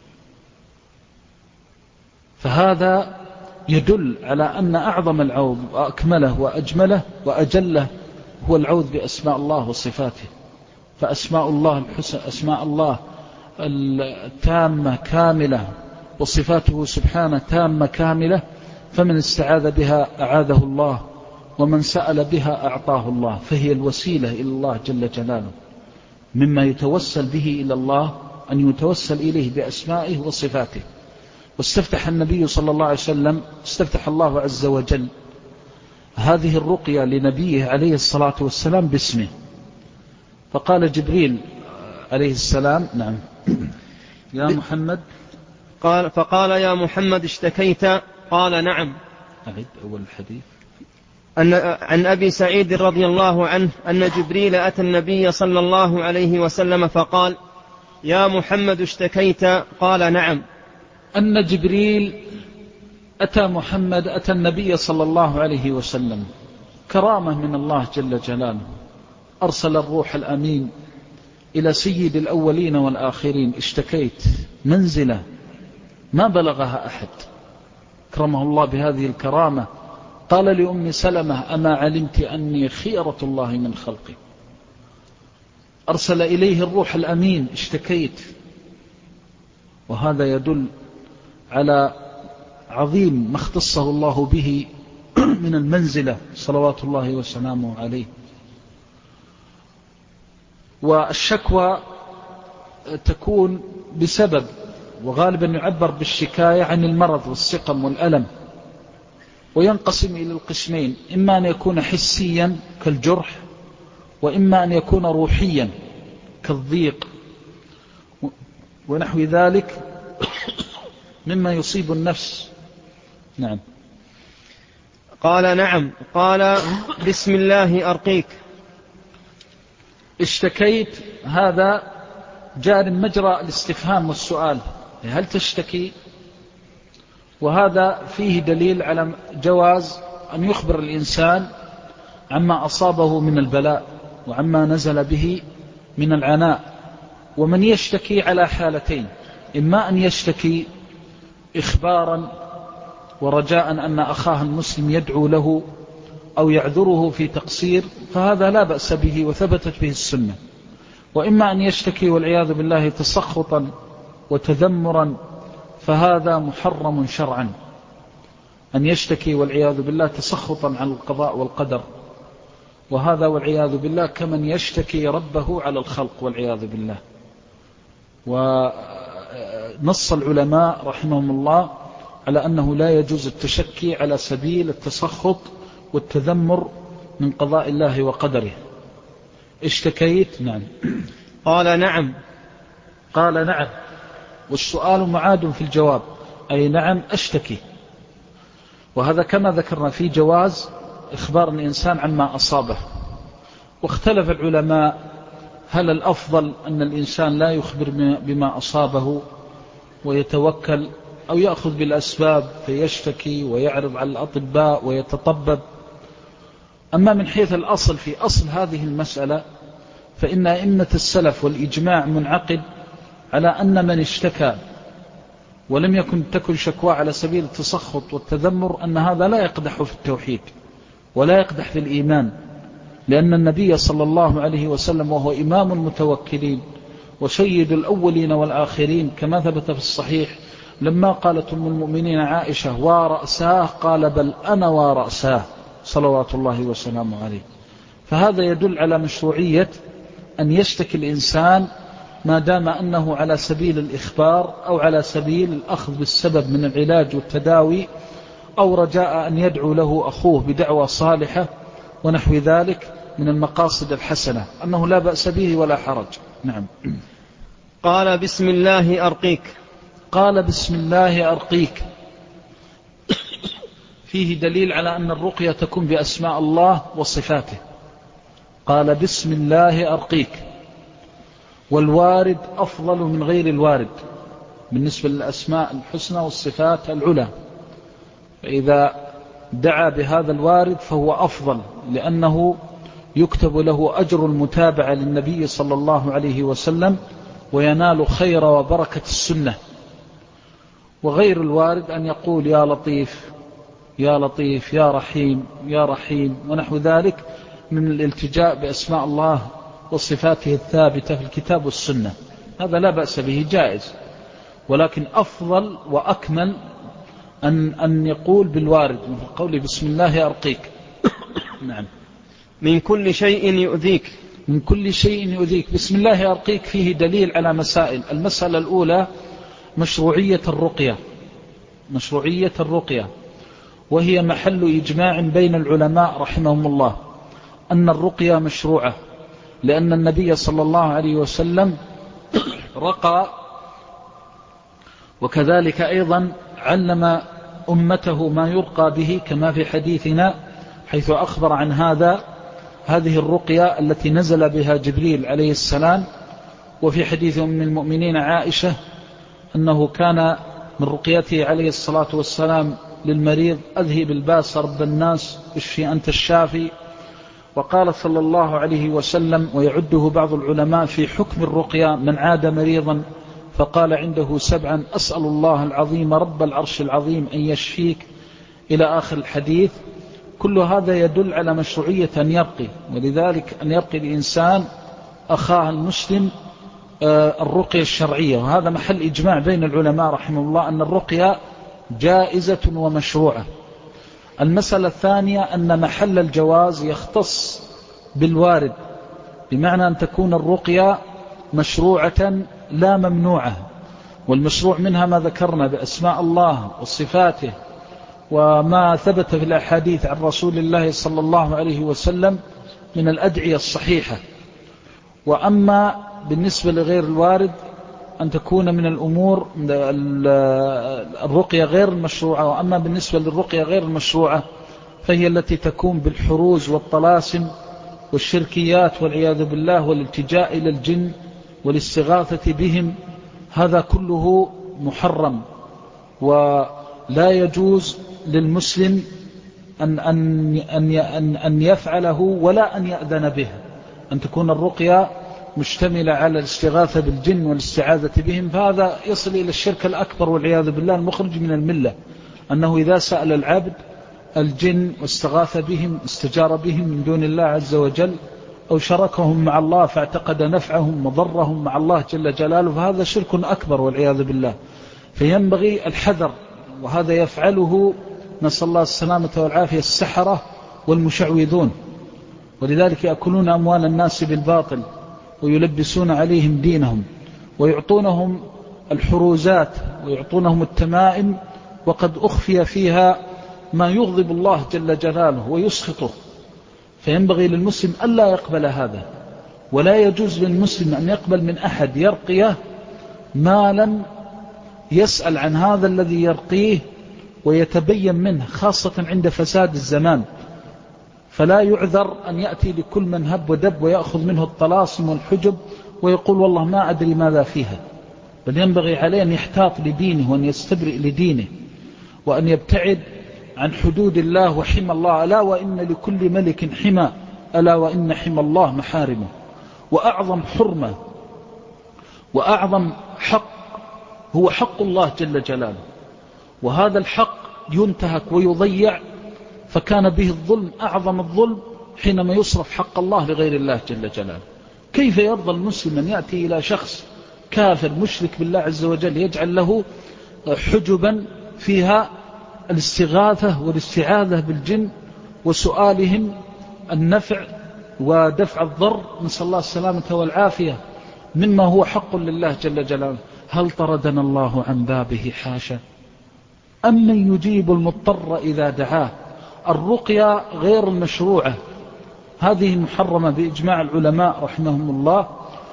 فهذا يدل على أن أعظم العوذ وأكمله وأجمله وأجله هو العوذ بأسماء الله وصفاته. فأسماء الله الحسنى أسماء الله التامة كاملة وصفاته سبحانه تامة كاملة، فمن استعاذ بها أعاذه الله، ومن سأل بها أعطاه الله. فهي الوسيلة إلى الله جل جلاله. مما يتوسل به إلى الله أن يتوسل إليه بأسمائه وصفاته، واستفتح النبي صلى الله عليه وسلم، استفتح الله عز وجل هذه الرقية لنبيه عليه الصلاة والسلام باسمه. فقال جبريل عليه السلام: نعم يا محمد. فقال: يا محمد اشتكيت؟ قال: نعم. أعد أول الحديث. عن أبي سعيد رضي الله عنه أن جبريل أتى النبي صلى الله عليه وسلم فقال: يا محمد اشتكيت؟ قال: نعم. أن جبريل أتى النبي صلى الله عليه وسلم، كرامة من الله جل جلاله، أرسل الروح الأمين إلى سيد الأولين والآخرين. اشتكيت منزلة ما بلغها أحد، كرمه الله بهذه الكرامة. قال لأم سلمة: أما علمت أني خيرة الله من خلقي؟ أرسل إليه الروح الأمين. اشتكيت، وهذا يدل على عظيم ما اختصه الله به من المنزلة صلوات الله وسلامه عليه. والشكوى تكون بسبب، وغالبا يعبر بالشكاية عن المرض والسقم والألم، وينقسم إلى القسمين: إما أن يكون حسيا كالجرح، وإما أن يكون روحيا كالضيق ونحو ذلك مما يصيب النفس. نعم. قال: نعم. قال: بسم الله أرقيك. اشتكيت هذا جار مجرى الاستفهام والسؤال: هل تشتكي؟ وهذا فيه دليل على جواز أن يخبر الإنسان عما أصابه من البلاء وعما نزل به من العناء. ومن يشتكي على حالتين: إما أن يشتكي إخبارا ورجاء أن أخاه المسلم يدعو له أو يعذره في تقصير، فهذا لا بأس به وثبتت به السنة. وإما أن يشتكي والعياذ بالله تسخطا وتذمرا، فهذا محرم شرعا، أن يشتكي والعياذ بالله تسخطا على القضاء والقدر، وهذا والعياذ بالله كمن يشتكي ربه على الخلق والعياذ بالله. ونص العلماء رحمهم الله على أنه لا يجوز التشكي على سبيل التسخط والتذمر من قضاء الله وقدره. اشتكيت؟ نعم. قال: نعم. قال: نعم، والسؤال معاد في الجواب، أي نعم أشتكي. وهذا كما ذكرنا في جواز إخبار الإنسان عما أصابه. واختلف العلماء: هل الأفضل أن الإنسان لا يخبر بما أصابه ويتوكل، أو يأخذ بالأسباب فيشتكي ويعرض على الأطباء ويتطبب؟ أما من حيث الأصل، في أصل هذه المسألة، فإن أئمة السلف والإجماع منعقد على أن من اشتكى ولم تكن شكوى على سبيل التسخط والتذمر، أن هذا لا يقدح في التوحيد ولا يقدح في الإيمان، لأن النبي صلى الله عليه وسلم وهو إمام المتوكلين وسيد الأولين والآخرين كما ثبت في الصحيح، لما قالت أم المؤمنين عائشة: ورأساه، قال: بل أنا ورأساه، صلوات الله وسلامه عليه. فهذا يدل على مشروعية أن يشتكي الإنسان ما دام أنه على سبيل الإخبار أو على سبيل الأخذ بالسبب من العلاج والتداوي، أو رجاء أن يدعو له أخوه بدعوة صالحة ونحو ذلك من المقاصد الحسنة، أنه لا بأس به ولا حرج. نعم. قال: بسم الله أرقيك. قال: بسم الله أرقيك، فيه دليل على أن الرقية تكون بأسماء الله وصفاته. قال: بسم الله أرقيك. والوارد أفضل من غير الوارد بالنسبة للأسماء الحسنى والصفات العلى، فإذا دعا بهذا الوارد فهو أفضل، لأنه يكتب له أجر المتابعة للنبي صلى الله عليه وسلم وينال خير وبركة السنة. وغير الوارد أن يقول: يا لطيف يا لطيف، يا رحيم يا رحيم، ونحو ذلك من الالتجاء بأسماء الله وصفاته الثابتة في الكتاب والسنة. هذا لا بأس به، جائز، ولكن أفضل وأكمل أن يقول بالوارد مثل قوله: بسم الله أرقيك. نعم. من كل شيء يؤذيك. من كل شيء يؤذيك. بسم الله أرقيك فيه دليل على مسائل. المسألة الأولى: مشروعية الرقية، مشروعية الرقية، وهي محل إجماع بين العلماء رحمهم الله أن الرقية مشروعة، لأن النبي صلى الله عليه وسلم رقى، وكذلك أيضا علم أمته ما يرقى به، كما في حديثنا حيث أخبر عن هذه الرقية التي نزل بها جبريل عليه السلام. وفي حديث أم المؤمنين عائشة أنه كان من رقيته عليه الصلاة والسلام للمريض: أذهب الباس رب الناس اشفي أنت الشافي. وقال صلى الله عليه وسلم، ويعده بعض العلماء في حكم الرقية: من عاد مريضا فقال عنده 7 أسأل الله العظيم رب العرش العظيم أن يشفيك، إلى آخر الحديث. كل هذا يدل على مشروعية أن يرقي، ولذلك أن يرقي الإنسان أخاه المسلم الرقية الشرعية، وهذا محل إجماع بين العلماء رحمه الله أن الرقية جائزة ومشروعة. المسألة الثانية أن محل الجواز يختص بالوارد، بمعنى أن تكون الرقية مشروعة لا ممنوعة، والمشروع منها ما ذكرنا بأسماء الله وصفاته وما ثبت في الأحاديث عن رسول الله صلى الله عليه وسلم من الأدعية الصحيحة. وأما بالنسبة لغير الوارد أن تكون من الأمور الرقية غير المشروعة. وأما بالنسبة للرقية غير المشروعة فهي التي تكون بالحروز والطلاسم والشركيات والعياذ بالله، والالتجاء إلى الجن والاستغاثة بهم، هذا كله محرم، ولا يجوز للمسلم أن يفعله ولا أن يأذن به. أن تكون الرقية مشتملة على الاستغاثة بالجن والاستعاذة بهم، فهذا يصل إلى الشرك الأكبر والعياذ بالله المخرج من الملة، أنه إذا سأل العبد الجن واستغاث بهم استجار بهم من دون الله عز وجل، أو شركهم مع الله فاعتقد نفعهم وضرهم مع الله جل جلاله، فهذا شرك أكبر والعياذ بالله. فينبغي الحذر، وهذا يفعله نسأل الله السلامة والعافية السحرة والمشعوذون، ولذلك يأكلون أموال الناس بالباطل ويلبسون عليهم دينهم، ويعطونهم الحروزات ويعطونهم التمائم، وقد أخفي فيها ما يغضب الله جل جلاله ويسخطه. فينبغي للمسلم ألا يقبل هذا، ولا يجوز للمسلم أن يقبل من أحد يرقيه ما لم يسأل عن هذا الذي يرقيه ويتبين منه، خاصة عند فساد الزمان. فلا يعذر أن يأتي لكل من هب ودب ويأخذ منه الطلاسم والحجب ويقول والله ما أدري ماذا فيها، بل ينبغي عليه أن يحتاط لدينه وأن يستبرئ لدينه وأن يبتعد عن حدود الله وحمى الله. ألا وإن لكل ملك حمى، ألا وإن حمى الله محارمه. وأعظم حرمة وأعظم حق هو حق الله جل جلاله، وهذا الحق ينتهك ويضيع، فكان به الظلم أعظم الظلم حينما يصرف حق الله لغير الله جل جلاله. كيف يرضى المسلم أن يأتي إلى شخص كافر مشرك بالله عز وجل يجعل له حجبا فيها الاستغاثة والاستعاذة بالجن وسؤالهم النفع ودفع الضر، نسأل الله السلامة والعافية، مما هو حق لله جل جلاله؟ هل طردنا الله عن بابه؟ حاشا. أمن يجيب المضطر إذا دعاه. الرقية غير المشروعة هذه محرمة بإجماع العلماء رحمهم الله.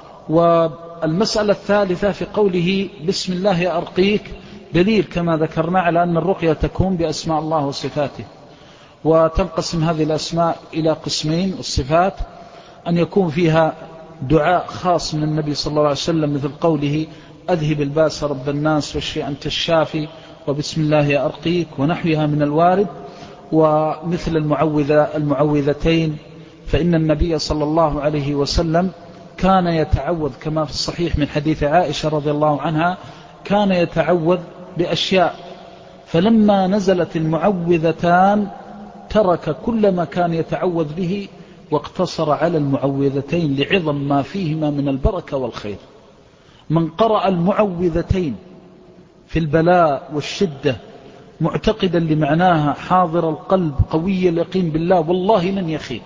والمسألة الثالثة في قوله بسم الله أرقيك دليل كما ذكرنا على أن الرقية تكون بأسماء الله وصفاته، وتنقسم هذه الأسماء إلى قسمين: الصفات أن يكون فيها دعاء خاص من النبي صلى الله عليه وسلم مثل قوله أذهب الباس رب الناس واشفي أنت الشافي وبسم الله أرقيك ونحوها من الوارد. ومثل المعوذتين فإن النبي صلى الله عليه وسلم كان يتعوذ كما في الصحيح من حديث عائشة رضي الله عنها، كان يتعوذ بأشياء، فلما نزلت المعوذتان ترك كل ما كان يتعوذ به واقتصر على المعوذتين لعظم ما فيهما من البركة والخير. من قرأ المعوذتين في البلاء والشدة معتقدا لمعناها حاضر القلب قوي اليقين بالله والله لن يخيب،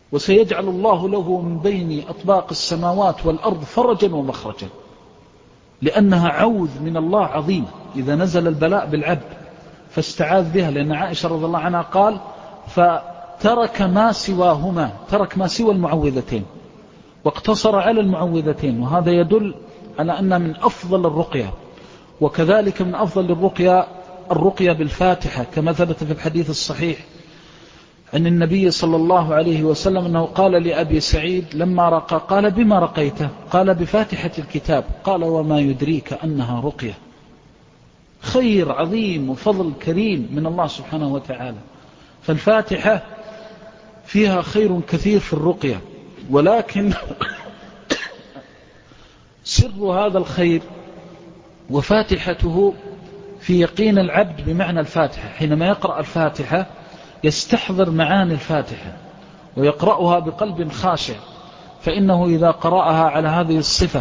وسيجعل الله له من بين أطباق السماوات والأرض فرجا ومخرجا. لأنها عوذ من الله عظيم إذا نزل البلاء بالعبد فاستعاذ بها، لأن عائشة رضي الله عنها قال فترك ما سواهما، ترك ما سوى المعوذتين واقتصر على المعوذتين، وهذا يدل على أن من أفضل الرقية. وكذلك من أفضل الرقية بالفاتحة كما ثبت في الحديث الصحيح عن النبي صلى الله عليه وسلم أنه قال لأبي سعيد لما رقى قال بما رقيته؟ قال بفاتحة الكتاب. قال وما يدريك أنها رقية. خير عظيم وفضل كريم من الله سبحانه وتعالى. فالفاتحة فيها خير كثير في الرقية، ولكن سر هذا الخير وفاتحته في يقين العبد بمعنى الفاتحة. حينما يقرأ الفاتحة يستحضر معاني الفاتحة ويقرأها بقلب خاشع، فإنه إذا قرأها على هذه الصفة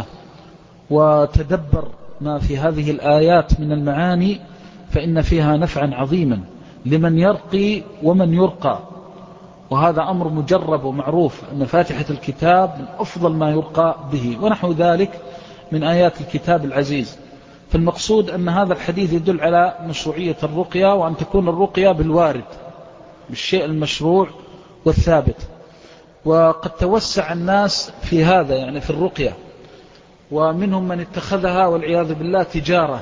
وتدبر ما في هذه الآيات من المعاني فإن فيها نفعا عظيما لمن يرقي ومن يرقى. وهذا أمر مجرب ومعروف أن فاتحة الكتاب من أفضل ما يرقى به، ونحو ذلك من آيات الكتاب العزيز. فالمقصود أن هذا الحديث يدل على مشروعية الرقية، وأن تكون الرقية بالوارد بالشيء المشروع والثابت. وقد توسع الناس في هذا يعني في الرقية، ومنهم من اتخذها والعياذ بالله تجارة،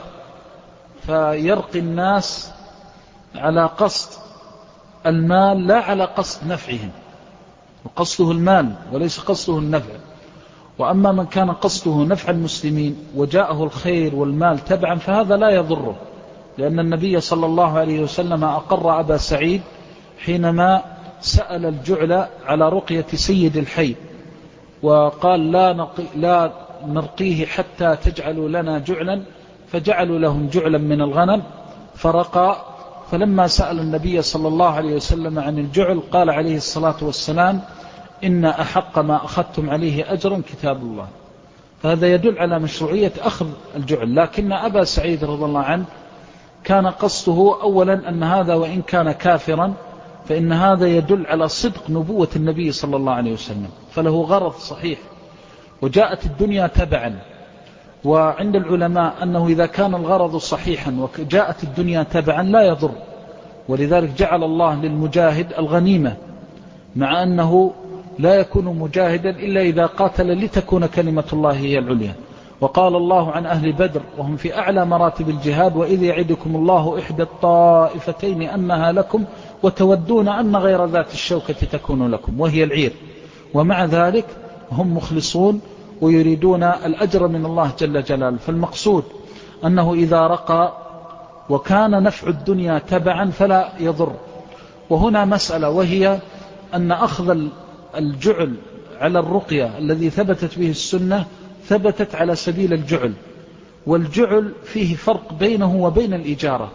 فيرقي الناس على قصد المال لا على قصد نفعهم، وقصده المال وليس قصده النفع. وأما من كان قصده نفع المسلمين وجاءه الخير والمال تبعا فهذا لا يضره، لأن النبي صلى الله عليه وسلم أقر أبا سعيد حينما سأل الجعل على رقية سيد الحي، وقال لا نرقيه حتى تجعلوا لنا جعلا، فجعلوا لهم جعلا من الغنم فرقى. فلما سأل النبي صلى الله عليه وسلم عن الجعل قال عليه الصلاة والسلام إن أحق ما أخذتم عليه أجرا كتاب الله. فهذا يدل على مشروعية أخذ الجعل. لكن أبا سعيد رضي الله عنه كان قصده أولا أن هذا وإن كان كافرا فإن هذا يدل على صدق نبوة النبي صلى الله عليه وسلم، فله غرض صحيح، وجاءت الدنيا تبعا. وعند العلماء أنه إذا كان الغرض صحيحا وجاءت الدنيا تبعا لا يضر، ولذلك جعل الله للمجاهد الغنيمة، مع أنه لا يكون مجاهدا إلا إذا قاتل لتكون كلمة الله هي العليا. وقال الله عن أهل بدر وهم في أعلى مراتب الجهاد وإذ يعدكم الله إحدى الطائفتين أنها لكم وتودون أن غير ذات الشوكة تكون لكم وهي العير، ومع ذلك هم مخلصون ويريدون الأجر من الله جل جلاله. فالمقصود أنه إذا رقى وكان نفع الدنيا تبعا فلا يضر. وهنا مسألة، وهي أن أخذ الجعل على الرقية الذي ثبتت به السنة ثبتت على سبيل الجعل، والجعل فيه فرق بينه وبين الإجارة.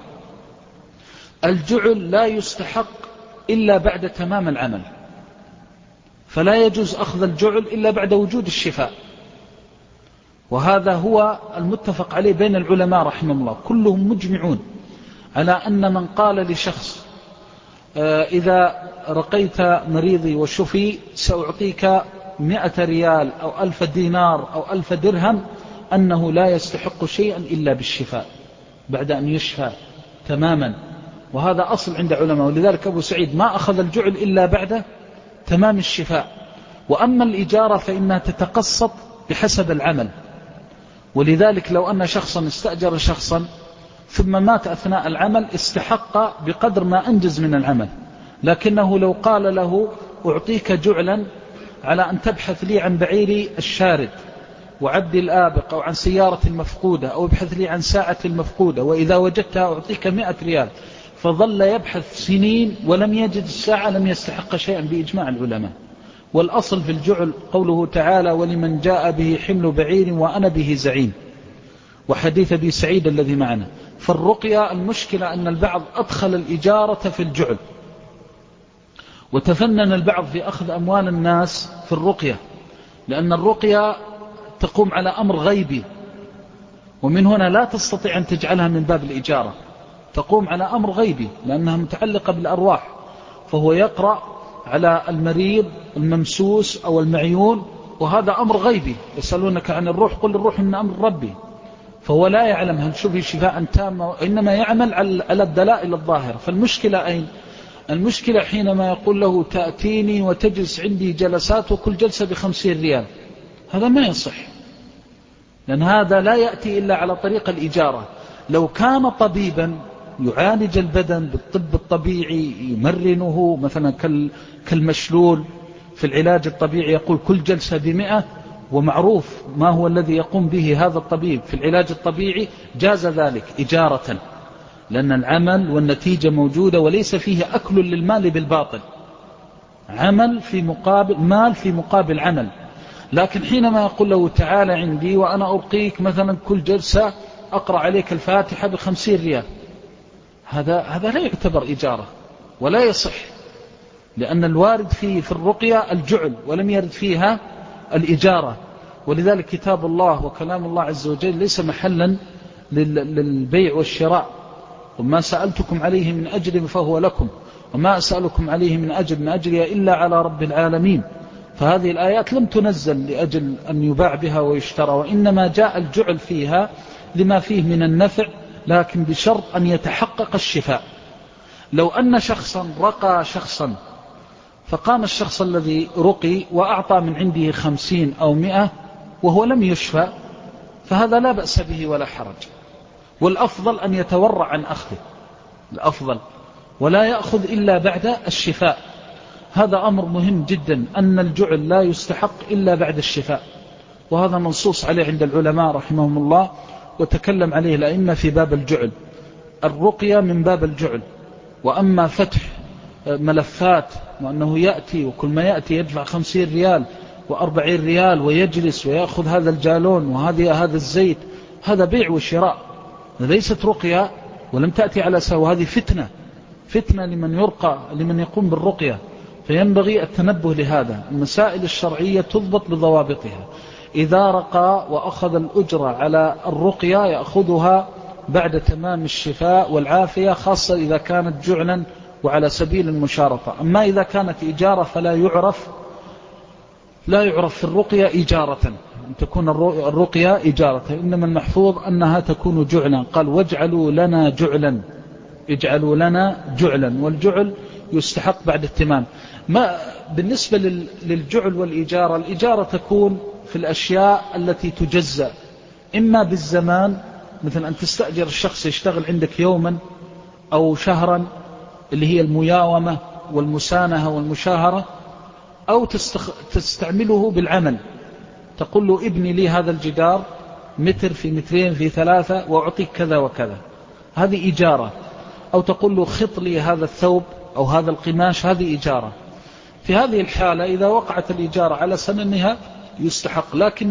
الجعل لا يستحق إلا بعد تمام العمل، فلا يجوز أخذ الجعل إلا بعد وجود الشفاء، وهذا هو المتفق عليه بين العلماء رحمه الله، كلهم مجمعون على أن من قال لشخص إذا رقيت مريضي وشفي سأعطيك 100 ريال أو 1000 دينار أو 1000 درهم، أنه لا يستحق شيئا إلا بالشفاء بعد أن يشفى تماما. وهذا أصل عند علماء، ولذلك أبو سعيد ما أخذ الجعل إلا بعد تمام الشفاء. وأما الإجارة فإنها تتقسط بحسب العمل، ولذلك لو أن شخصا استأجر شخصا ثم مات أثناء العمل استحق بقدر ما أنجز من العمل، لكنه لو قال له أعطيك جعلا على أن تبحث لي عن بعيري الشارد وعبد الآبق أو عن سيارة المفقودة أو ابحث لي عن ساعة المفقودة وإذا وجدتها أعطيك 100 ريال، فظل يبحث سنين ولم يجد الساعة، لم يستحق شيئا بإجماع العلماء. والأصل في الجعل قوله تعالى ولمن جاء به حمل بعير وأنا به زعيم، وحديث أبي سعيد الذي معنا. فالرقية المشكلة أن البعض أدخل الإجارة في الجعل، وتفنن البعض في أخذ أموال الناس في الرقية، لأن الرقية تقوم على أمر غيبي، ومن هنا لا تستطيع أن تجعلها من باب الإجارة، تقوم على أمر غيبي لأنها متعلقة بالأرواح، فهو يقرأ على المريض الممسوس أو المعيون، وهذا أمر غيبي. يسألونك عن الروح قل الروح من أمر ربي، فهو لا يعلم هل شفي شفاء تاما، إنما يعمل على الدلائل الظاهرة. فالمشكلة أين؟ المشكلة حينما يقول له تأتيني وتجلس عندي جلسات وكل جلسة ب50 ريال. هذا ما يصح، لأن هذا لا يأتي إلا على طريق الإجارة. لو كان طبيبا يعالج البدن بالطب الطبيعي يمرنه مثلا كالمشلول في العلاج الطبيعي، يقول كل جلسة ب100، ومعروف ما هو الذي يقوم به هذا الطبيب في العلاج الطبيعي، جاز ذلك إجارة، لأن العمل والنتيجة موجودة وليس فيه أكل للمال بالباطل، عمل في مقابل مال في مقابل عمل. لكن حينما يقول له تعال عندي وأنا أرقيك مثلا كل جلسة أقرأ عليك الفاتحة ب50 ريال، هذا لا يعتبر إجارة ولا يصح، لأن الوارد فيه في الرقية الجعل ولم يرد فيها الإجارة. ولذلك كتاب الله وكلام الله عز وجل ليس محلا للبيع والشراء. وما سألتكم عليه من أجر فهو لكم، وما أسألكم عليه من أجري إلا على رب العالمين. فهذه الآيات لم تنزل لأجل أن يباع بها ويشترى، وإنما جاء الجعل فيها لما فيه من النفع، لكن بشرط أن يتحقق الشفاء. لو أن شخصا رقى شخصا، فقام الشخص الذي رقي وأعطى من عنده 50 أو 100 وهو لم يشفى، فهذا لا بأس به ولا حرج، والأفضل أن يتورع عن أخذه، الأفضل، ولا يأخذ إلا بعد الشفاء. هذا أمر مهم جدا، أن الجعل لا يستحق إلا بعد الشفاء، وهذا منصوص عليه عند العلماء رحمهم الله، وتكلم عليه الأئمة في باب الجعل. الرقية من باب الجعل، وأما فتح ملفات وأنه يأتي وكل ما يأتي يدفع 50 ريال و40 ريال ويجلس ويأخذ هذا الجالون وهذا الزيت، هذا بيع وشراء، ليست رقية ولم تأتي على سوى. هذه فتنة لمن يرقى، لمن يقوم بالرقية. فينبغي التنبه لهذا. المسائل الشرعية تضبط بضوابطها. إذا رقى وأخذ الأجرة على الرقية يأخذها بعد تمام الشفاء والعافية، خاصة إذا كانت جعلا وعلى سبيل المشارطة. أما إذا كانت إجارة فلا يعرف في الرقية إجارة، أن تكون الرقية إجارة، إنما المحفوظ أنها تكون جعلا. قال واجعلوا لنا جعلا، اجعلوا لنا جعلا، والجعل يستحق بعد التمام. ما بالنسبة للجعل والإجارة، الإجارة تكون في الأشياء التي تجزأ، إما بالزمان، مثل أن تستأجر الشخص يشتغل عندك يوما أو شهرا، اللي هي المياومة والمسانهة والمشاهرة، أو تستعمله بالعمل، تقول له ابني لي هذا الجدار متر في مترين في 3 وأعطيك كذا وكذا، هذه إجارة. أو تقول له خط لي هذا الثوب أو هذا القماش، هذه إجارة. في هذه الحالة إذا وقعت الإجارة على سننها يستحق. لكن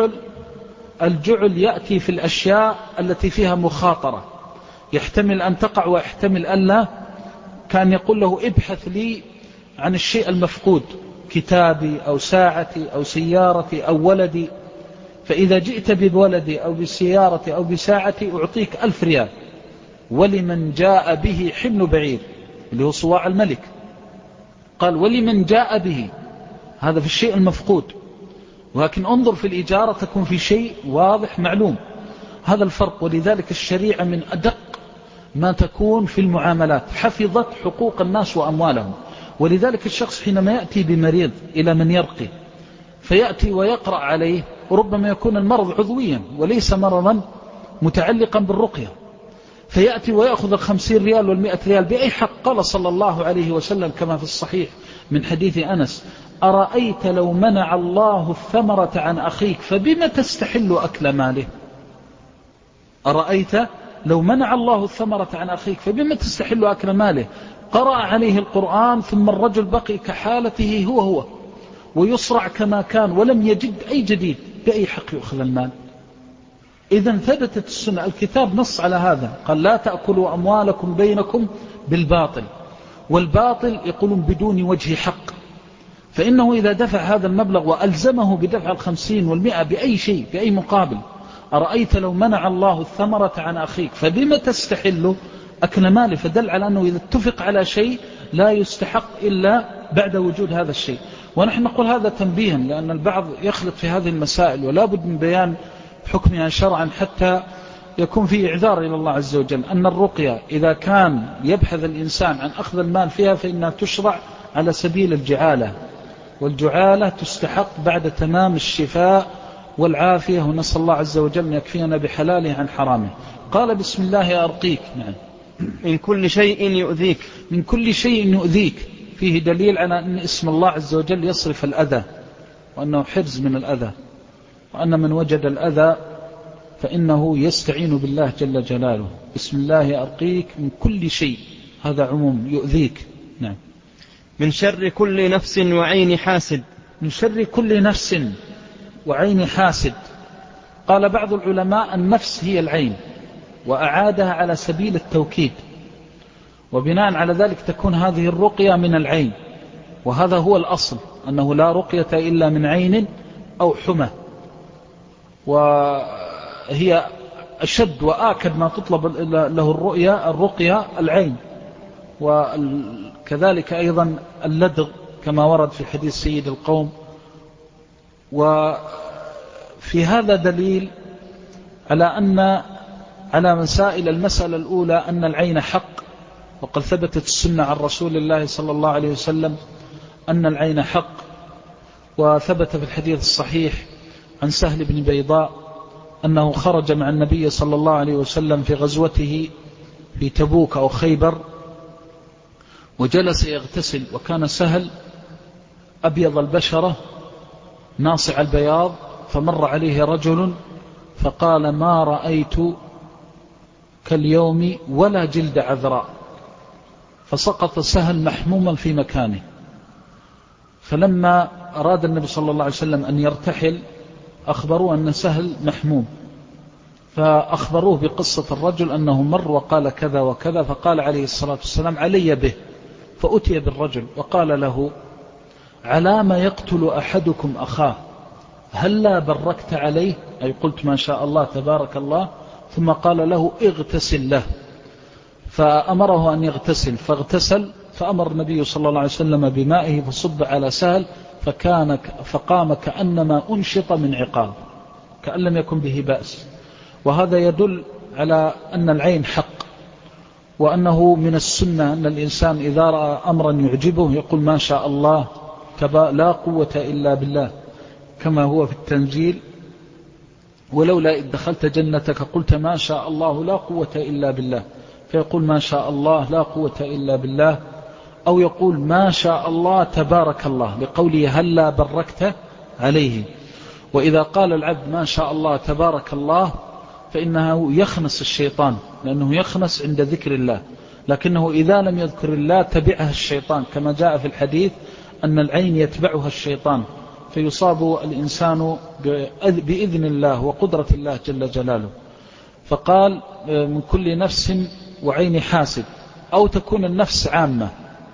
الجعل يأتي في الأشياء التي فيها مخاطرة، يحتمل أن تقع ويحتمل ألا. كان يقول له ابحث لي عن الشيء المفقود، كتابي أو ساعتي أو سيارتي أو ولدي، فإذا جئت بولدي أو بسيارتي أو بساعتي أعطيك 1000 ريال، ولمن جاء به حمل بعير، اللي هو صواع الملك. قال ولمن جاء به، هذا في الشيء المفقود. ولكن انظر في الإجارة تكون في شيء واضح معلوم، هذا الفرق. ولذلك الشريعة من أدق ما تكون في المعاملات، حفظت حقوق الناس وأموالهم. ولذلك الشخص حينما يأتي بمريض إلى من يرقي، فيأتي ويقرأ عليه، وربما يكون المرض عضويا وليس مرضا متعلقا بالرقية، فيأتي ويأخذ 50 ريال وال100 ريال بأي حق؟ قال صلى الله عليه وسلم كما في الصحيح من حديث أنس: أرأيت لو منع الله الثمرة عن أخيك فبما تستحل أكل ماله؟ أرأيت لو منع الله الثمرة عن أخيك فبما تستحل أكل ماله؟ قرأ عليه القرآن، ثم الرجل بقي كحالته هو ويصرع كما كان ولم يجد أي جديد، بأي حق يأخذ المال؟ إذن ثبتت السنة، الكتاب نص على هذا، قال لا تأكلوا أموالكم بينكم بالباطل، والباطل يقولون بدون وجه حق. فإنه إذا دفع هذا المبلغ وألزمه بدفع 50 و100 بأي شيء بأي مقابل، أرأيت لو منع الله الثمرة عن أخيك فبما تستحل أكل ماله؟ فدل على أنه إذا اتفق على شيء لا يستحق إلا بعد وجود هذا الشيء. ونحن نقول هذا تنبيها، لأن البعض يخلط في هذه المسائل، ولا بد من بيان حكمها شرعا حتى يكون فيه إعذار إلى الله عز وجل، أن الرقية إذا كان يبحث الإنسان عن أخذ المال فيها فإنها تشرع على سبيل الجعالة، والجعالة تستحق بعد تمام الشفاء والعافية، ونسأل الله عز وجل أن يكفينا بحلاله عن حرامه. قال بسم الله أرقيك. نعم. من كل شيء يؤذيك. من كل شيء يؤذيك فيه دليل على أن اسم الله عز وجل يصرف الأذى، وأنه حرز من الأذى، وأن من وجد الأذى فإنه يستعين بالله جل جلاله. بسم الله أرقيك من كل شيء، هذا عموم يؤذيك. نعم. من شر كل نفس وعين حاسد. من شر كل نفس وعين حاسد. قال بعض العلماء النفس هي العين، وأعادها على سبيل التوكيد، وبناء على ذلك تكون هذه الرقية من العين، وهذا هو الأصل، أنه لا رقية إلا من عين أو حمى، وهي أشد وآكد ما تطلب له الرقية العين، وكذلك أيضا اللدغ كما ورد في حديث سيد القوم. وفي هذا دليل على مسائل المسألة الأولى أن العين حق، وقد ثبتت السنة عن رسول الله صلى الله عليه وسلم أن العين حق، وثبت في الحديث الصحيح عن سهل بن بيضاء أنه خرج مع النبي صلى الله عليه وسلم في غزوته في تبوك أو خيبر، وجلس يغتسل، وكان سهل أبيض البشرة ناصع البياض، فمر عليه رجل فقال ما رأيت كاليوم ولا جلد عذراء، فسقط سهل محموما في مكانه. فلما أراد النبي صلى الله عليه وسلم أن يرتحل أخبروه أن سهل محموم، فأخبروه بقصة الرجل أنه مر وقال كذا وكذا، فقال عليه الصلاة والسلام علي به، فأتي بالرجل وقال له على ما يقتل أحدكم أخاه هلا بركت عليه، أي قلت ما شاء الله تبارك الله، ثم قال له اغتسل له، فأمره أن يغتسل، فاغتسل، فأمر النبي صلى الله عليه وسلم بمائه فصب على سهل، فقام كأنما أنشط من عقاب، كأن لم يكن به بأس. وهذا يدل على أن العين حق، وأنه من السنة أن الإنسان إذا رأى أمرا يعجبه يقول ما شاء الله لا قوة إلا بالله، كما هو في التنزيل ولولا إذ دخلت جنتك قلت ما شاء الله لا قوة إلا بالله، فيقول ما شاء الله لا قوة إلا بالله، أو يقول ما شاء الله تبارك الله لقوله هلا بركت عليه. وإذا قال العبد ما شاء الله تبارك الله فإنه يخنس الشيطان، لأنه يخنس عند ذكر الله، لكنه إذا لم يذكر الله تبعها الشيطان، كما جاء في الحديث أن العين يتبعها الشيطان، فيصاب الإنسان بإذن الله وقدرة الله جل جلاله. فقال من كل نفس وعين حاسد، أو تكون النفس عامة،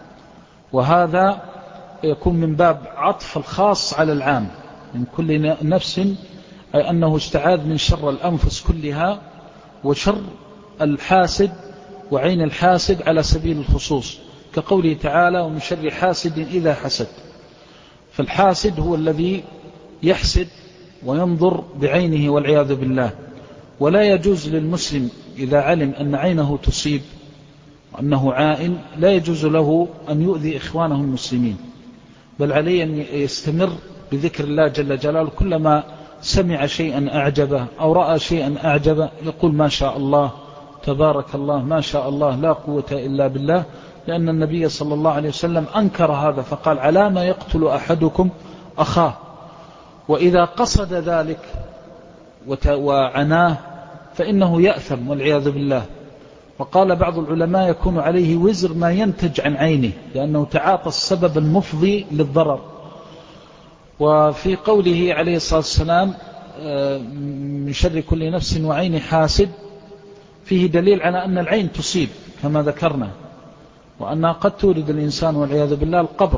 وهذا يكون من باب عطف الخاص على العام، من كل نفس أي أنه استعاذ من شر الأنفس كلها وشر الحاسد وعين الحاسد على سبيل الخصوص، كقوله تعالى ومن شر حاسد إذا حسد. فالحاسد هو الذي يحسد وينظر بعينه والعياذ بالله، ولا يجوز للمسلم إذا علم أن عينه تصيب وأنه عائن لا يجوز له أن يؤذي إخوانه المسلمين، بل عليه أن يستمر بذكر الله جل جلاله، كلما سمع شيئا أعجبه أو رأى شيئا أعجبه يقول ما شاء الله تبارك الله ما شاء الله لا قوة إلا بالله، لأن النبي صلى الله عليه وسلم أنكر هذا فقال على ما يقتل أحدكم أخاه، وإذا قصد ذلك وعناه فإنه يأثم والعياذ بالله. وقال بعض العلماء يكون عليه وزر ما ينتج عن عينه، لأنه تعاطى السبب المفضي للضرر. وفي قوله عليه الصلاة والسلام من شر كل نفس وعين حاسد فيه دليل على أن العين تصيب كما ذكرنا، وأنها قد تورد الإنسان والعياذ بالله القبر،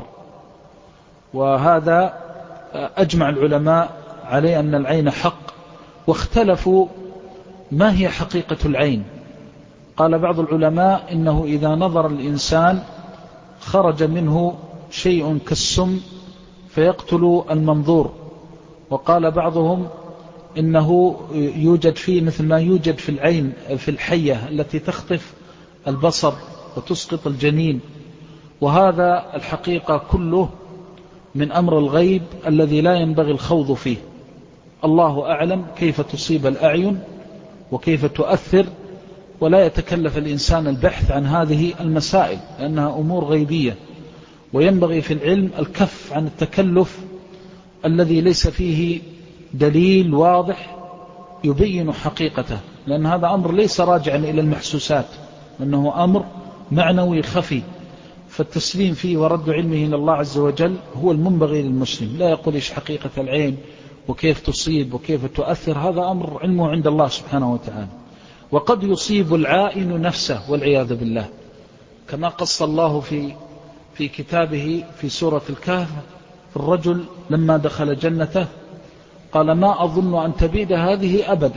وهذا أجمع العلماء عليه أن العين حق، واختلفوا ما هي حقيقة العين. قال بعض العلماء إنه إذا نظر الإنسان خرج منه شيء كالسم فيقتل المنظور، وقال بعضهم إنه يوجد فيه مثل ما يوجد في العين في الحية التي تخطف البصر وتسقط الجنين، وهذا الحقيقة كله من أمر الغيب الذي لا ينبغي الخوض فيه. الله أعلم كيف تصيب الأعين وكيف تؤثر، ولا يتكلف الإنسان البحث عن هذه المسائل لأنها أمور غيبية، وينبغي في العلم الكف عن التكلف الذي ليس فيه دليل واضح يبين حقيقته، لأن هذا أمر ليس راجعا إلى المحسوسات، أنه أمر معنوي خفي، فالتسليم فيه ورد علمه إلى الله عز وجل هو المنبغي للمسلم. لا يقول إيش حقيقة العين وكيف تصيب وكيف تؤثر، هذا أمر علمه عند الله سبحانه وتعالى. وقد يصيب العائن نفسه والعياذ بالله، كما قص الله في كتابه في سورة الكهف في الرجل لما دخل جنته قال ما أظن أن تبيد هذه أبدا،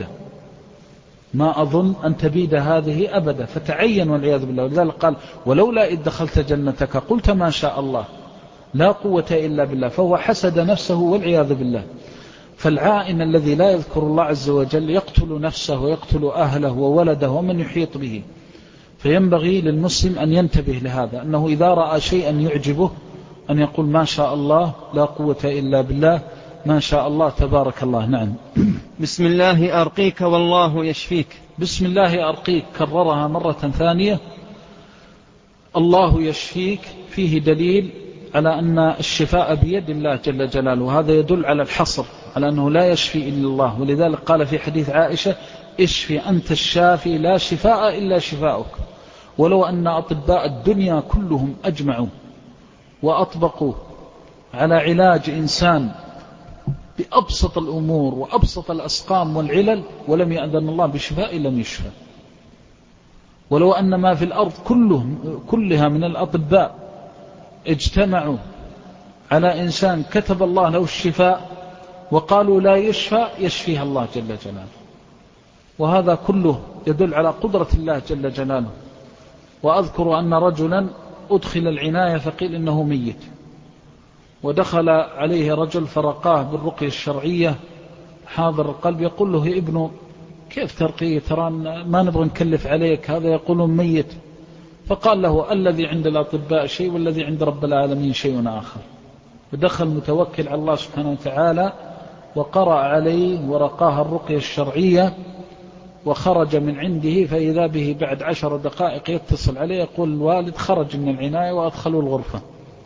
ما أظن أن تبيد هذه أبدا، فتعين والعياذ بالله. ولذلك قال ولولا إذ دخلت جنتك قلت ما شاء الله لا قوة إلا بالله، فهو حسد نفسه والعياذ بالله. فالعائن الذي لا يذكر الله عز وجل يقتل نفسه ويقتل أهله وولده ومن يحيط به، فينبغي للمسلم أن ينتبه لهذا، أنه إذا رأى شيئا يعجبه أن يقول ما شاء الله لا قوة إلا بالله، ما شاء الله تبارك الله. نعم. بسم الله أرقيك والله يشفيك. بسم الله أرقيك كررها مرة ثانية. الله يشفيك فيه دليل على أن الشفاء بيد الله جل جلاله، هذا يدل على الحصر على أنه لا يشفي إلا الله. ولذلك قال في حديث عائشة اشفي أنت الشافي لا شفاء إلا شفاؤك. ولو أن أطباء الدنيا كلهم أجمعوا وأطبقوا على علاج إنسان بأبسط الأمور وأبسط الأسقام والعلل ولم يأذن الله بشفاء لم يشفى. ولو أن ما في الأرض كلها من الأطباء اجتمعوا على إنسان كتب الله له الشفاء وقالوا لا يشفى يشفيها الله جل جلاله. وهذا كله يدل على قدرة الله جل جلاله. وأذكر أن رجلا أدخل العناية فقيل إنه ميت، ودخل عليه رجل فرقاه بالرقية الشرعية حاضر القلب، يقول له يا ابنه كيف ترقيه، ترى ما نبغى نكلف عليك، هذا يقولون ميت. فقال له الذي عند الأطباء شيء والذي عند رب العالمين شيء آخر. ودخل متوكل على الله سبحانه وتعالى وقرأ عليه ورقاه الرقية الشرعية، وخرج من عنده فإذا به بعد 10 دقائق يتصل عليه يقول الوالد خرج من العناية وأدخلوا الغرفة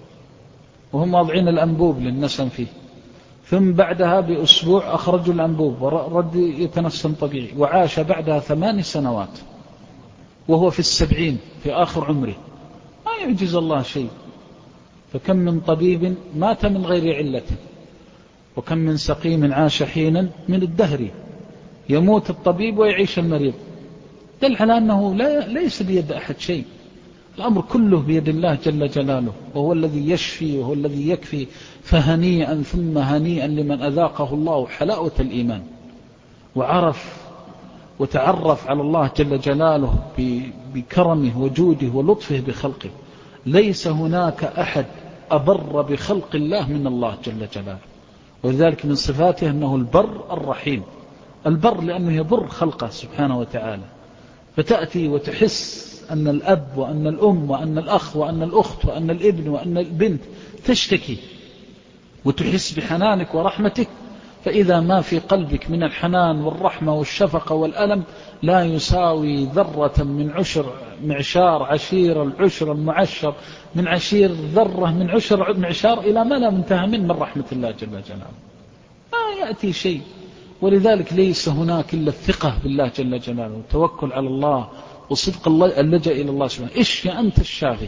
وهم واضعين الأنبوب للنسم فيه، ثم بعدها بأسبوع أخرجوا الأنبوب ورد يتنسم طبيعي، وعاش بعدها 8 سنوات وهو في 70 في آخر عمره. ما يعجز الله شيء. فكم من طبيب مات من غير علة، وكم من سقيم عاش حينا من الدهر، يموت الطبيب ويعيش المريض. دل على أنه ليس بيد أحد شيء، الأمر كله بيد الله جل جلاله، وهو الذي يشفي وهو الذي يكفي. فهنيئا ثم هنيئا لمن أذاقه الله حلاوة الإيمان وعرف وتعرف على الله جل جلاله بكرمه وجوده ولطفه بخلقه. ليس هناك أحد أبر بخلق الله من الله جل جلاله، ولذلك من صفاته أنه البر الرحيم. البر لأنه يبر خلقه سبحانه وتعالى، فتأتي وتحس أن الأب وأن الأم وأن الأخ وأن الأخت وأن الابن وأن البنت تشتكي، وتحس بحنانك ورحمتك، فإذا ما في قلبك من الحنان والرحمة والشفقة والألم لا يساوي ذرة من عشر معشار عشير العشر المعشر من عشير ذرة من عشر معشار إلى ما لا منتهى من رحمة الله جل جلاله. ما يأتي شيء. ولذلك ليس هناك إلا الثقة بالله جل جلاله والتوكل على الله وصدق الله اللجأ إلى الله سبحانه. اشفي أنت الشافي.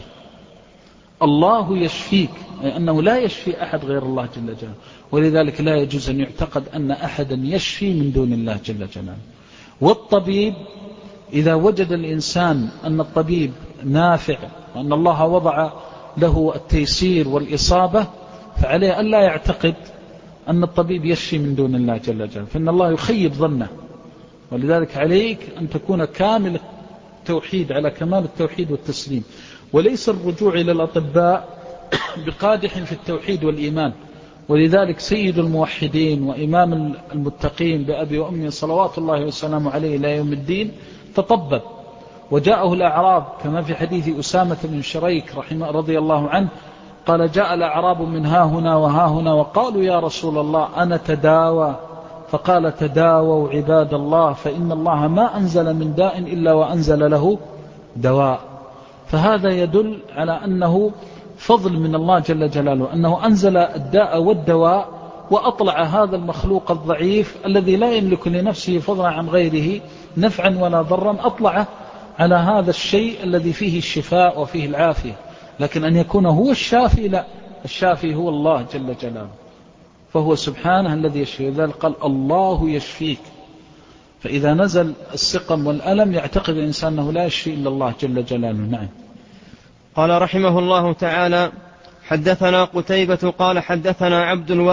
الله يشفيك، أنه لا يشفي أحد غير الله جل جلاله. ولذلك لا يجوز أن يعتقد أن أحدا يشفي من دون الله جل جلاله. والطبيب إذا وجد الإنسان أن الطبيب نافع وأن الله وضع له التيسير والإصابة، فعليه أن لا يعتقد أن الطبيب يشفي من دون الله جل جلاله، فإن الله يخيب ظنه. ولذلك عليك أن تكون كامل التوحيد على كمال التوحيد والتسليم، وليس الرجوع إلى الأطباء بقادح في التوحيد والإيمان، ولذلك سيد الموحدين وإمام المتقين بأبي وأمي صلوات الله وسلامه عليه إلى يوم الدين تطبب، وجاءه الأعراب كما في حديث أسامة بن شريك رضي الله عنه قال: جاء الأعراب من ها هنا وها هنا وقالوا: يا رسول الله أنا تداوى. فقال: تداووا عباد الله، فإن الله ما أنزل من داء إلا وأنزل له دواء. فهذا يدل على أنه فضل من الله جل جلاله، أنه أنزل الداء والدواء وأطلع هذا المخلوق الضعيف الذي لا يملك لنفسه فضلا عن غيره نفعا ولا ضرا، أطلع على هذا الشيء الذي فيه الشفاء وفيه العافية. لكن أن يكون هو الشافي، لا، الشافي هو الله جل جلاله، فهو سبحانه الذي يشفي. ذلك قال: الله يشفيك. فإذا نزل السقم والألم يعتقد الإنسان أنه لا يشفي إلا الله جل جلاله. نعم. قال رحمه الله تعالى: حدثنا قتيبة قال حدثنا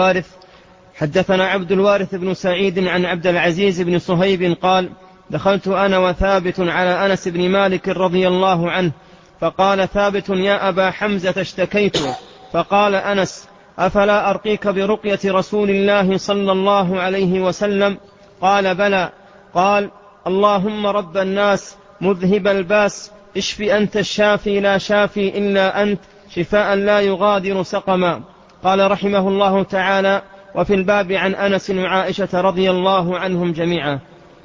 عبد الوارث بن سعيد عن عبد العزيز بن صهيب قال: دخلت أنا وثابت على أنس بن مالك رضي الله عنه، فقال ثابت: يا أبا حمزة اشتكيت. فقال أنس: أفلا أرقيك برقية رسول الله صلى الله عليه وسلم؟ قال: بلى. قال: اللهم رب الناس مذهب الباس اشف أنت الشافي لا شافي إلا أنت شفاء لا يغادر سقما. قال رحمه الله تعالى: وفي الباب عن أنس وعائشة رضي الله عنهم جميعا.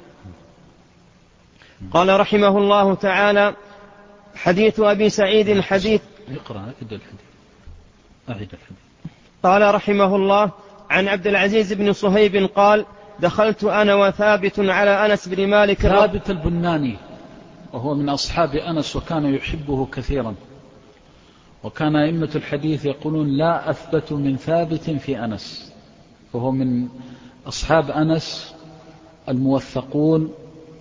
قال رحمه الله تعالى: حديث أبي سعيد حديث. قال رحمه الله: عن عبد العزيز بن صهيب قال: دخلت أنا وثابت على أنس بن مالك. ثابت البناني وهو من أصحاب أنس وكان يحبه كثيرا، وكان أئمة الحديث يقولون: لا أثبت من ثابت في أنس، وهو من أصحاب أنس الموثقون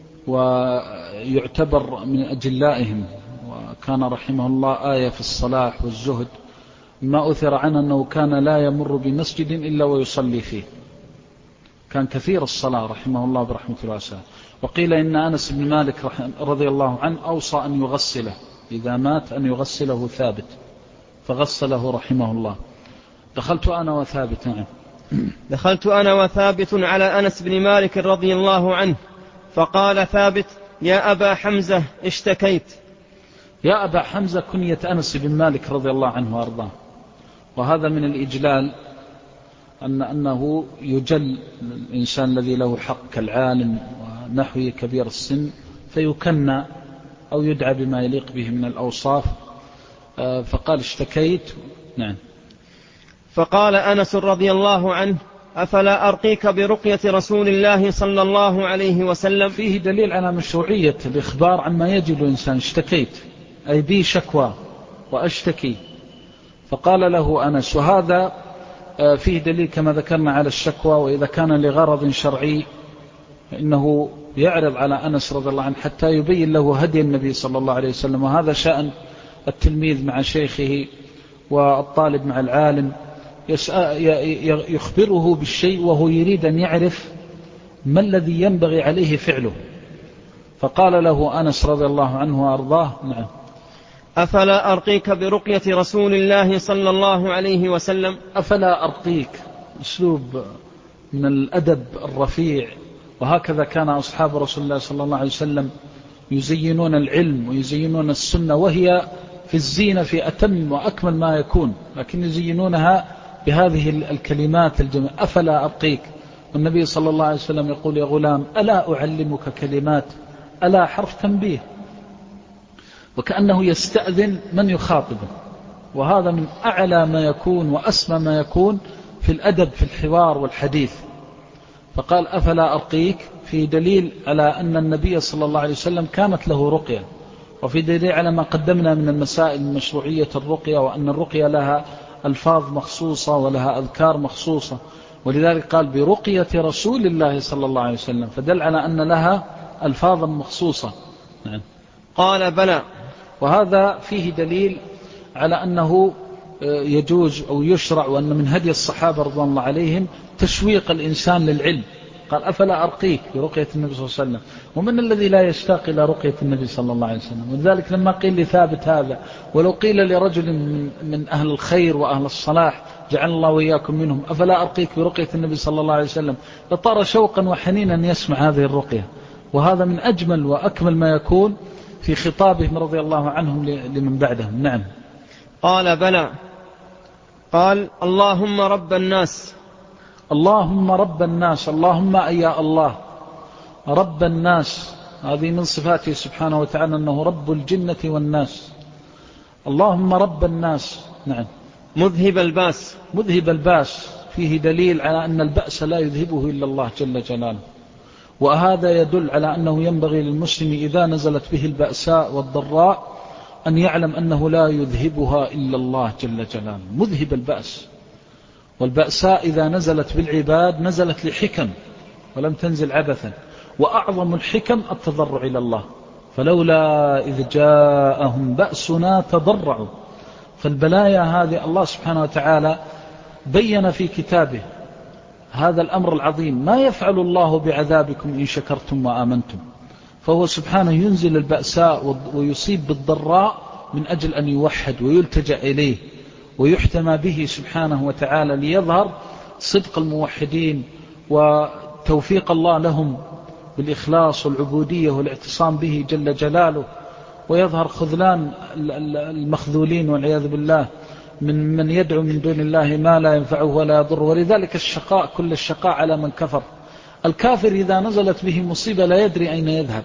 ويعتبر من أجلائهم، وكان رحمه الله آية في الصلاح والزهد. ما أثر عنه أنه كان لا يمر بمسجد إلا ويصلي فيه، كان كثير الصلاة رحمه الله برحمة الله. وقيل إن أنس بن مالك رضي الله عنه أوصى أن يغسله إذا مات، أن يغسله ثابت، فغسله رحمه الله. دخلت أنا وثابت على أنس بن مالك رضي الله عنه، فقال ثابت: يا أبا حمزة اشتكيت. يا أبا حمزة كنية أنس بن مالك رضي الله عنه وأرضاه، وهذا من الإجلال، أنه يجل الإنسان الذي له حق كالعالم ونحوه كبير السن فيكنى أو يدعى بما يليق به من الأوصاف. فقال: اشتكيت. نعم. فقال أنس رضي الله عنه: أفلا أرقيك برقية رسول الله صلى الله عليه وسلم؟ فيه دليل على مشروعية الإخبار عما يجد الإنسان. اشتكيت أي بي شكوى وأشتكي. فقال له أنس، وهذا فيه دليل كما ذكرنا على الشكوى، وإذا كان لغرض شرعي فإنه يعرض على أنس رضي الله عنه حتى يبين له هدي النبي صلى الله عليه وسلم. وهذا شأن التلميذ مع شيخه والطالب مع العالم، يخبره بالشيء وهو يريد أن يعرف ما الذي ينبغي عليه فعله. فقال له أنس رضي الله عنه وأرضاه: نعم. أفلا أرقيك برقية رسول الله صلى الله عليه وسلم؟ أفلا أرقيك أسلوب من الأدب الرفيع، وهكذا كان أصحاب رسول الله صلى الله عليه وسلم يزينون العلم ويزينون السنة، وهي في الزينة في أتم وأكمل ما يكون، لكن يزينونها بهذه الكلمات الجميلة: أفلا أرقيك. والنبي صلى الله عليه وسلم يقول: يا غلام ألا أعلمك كلمات؟ ألا حرف تنبيه، وكأنه يستأذن من يخاطبه، وهذا من أعلى ما يكون وأسمى ما يكون في الأدب في الحوار والحديث. فقال: أفلا أرقيك، في دليل على أن النبي صلى الله عليه وسلم كانت له رقية، وفي دليل على ما قدمنا من المسائل مشروعية الرقية، وأن الرقية لها ألفاظ مخصوصة ولها أذكار مخصوصة، ولذلك قال: برقية رسول الله صلى الله عليه وسلم، فدل على أن لها ألفاظا مخصوصة. نعم. قال: بلى. وهذا فيه دليل على أنه يجوز أو يشرع، وأن من هدي الصحابة رضوان الله عليهم تشويق الإنسان للعلم، قال أفلا أرقيك برقية النبي صلى الله عليه وسلم. ومن الذي لا يشتاق إلى رقية النبي صلى الله عليه وسلم؟ ولذلك لما قيل لثابت هذا، ولو قيل لرجل من أهل الخير وأهل الصلاح جعل الله وإياكم منهم، أفلا أرقيك برقية النبي صلى الله عليه وسلم، لطار شوقا وحنينا يسمع هذه الرقية. وهذا من أجمل وأكمل ما يكون في خطابهم رضي الله عنهم لمن بعدهم. نعم. قال بلى. قال اللهم رب الناس. اللهم رب الناس، اللهم أي الله رب الناس، هذه من صفاته سبحانه وتعالى أنه رب الجنة والناس. اللهم رب الناس. نعم. مذهب الباس. مذهب الباس فيه دليل على أن البأس لا يذهبه إلا الله جل جلاله، وهذا يدل على أنه ينبغي للمسلم إذا نزلت به البأساء والضراء أن يعلم أنه لا يذهبها إلا الله جل جلاله. مذهب البأس، والبأساء إذا نزلت بالعباد نزلت لحكم ولم تنزل عبثا، وأعظم الحكم التضرع إلى الله، فلولا إذ جاءهم بأسنا تضرعوا. فالبلايا هذه الله سبحانه وتعالى بين في كتابه هذا الأمر العظيم، ما يفعل الله بعذابكم إن شكرتم وآمنتم. فهو سبحانه ينزل البأساء ويصيب بالضراء من أجل أن يوحد ويلتجأ إليه ويحتمى به سبحانه وتعالى، ليظهر صدق الموحدين وتوفيق الله لهم بالإخلاص والعبودية والاعتصام به جل جلاله، ويظهر خذلان المخذولين والعياذ بالله من يدعو من دون الله ما لا ينفعه ولا يضره. ولذلك الشقاء كل الشقاء على من كفر. الكافر إذا نزلت به مصيبة لا يدري أين يذهب،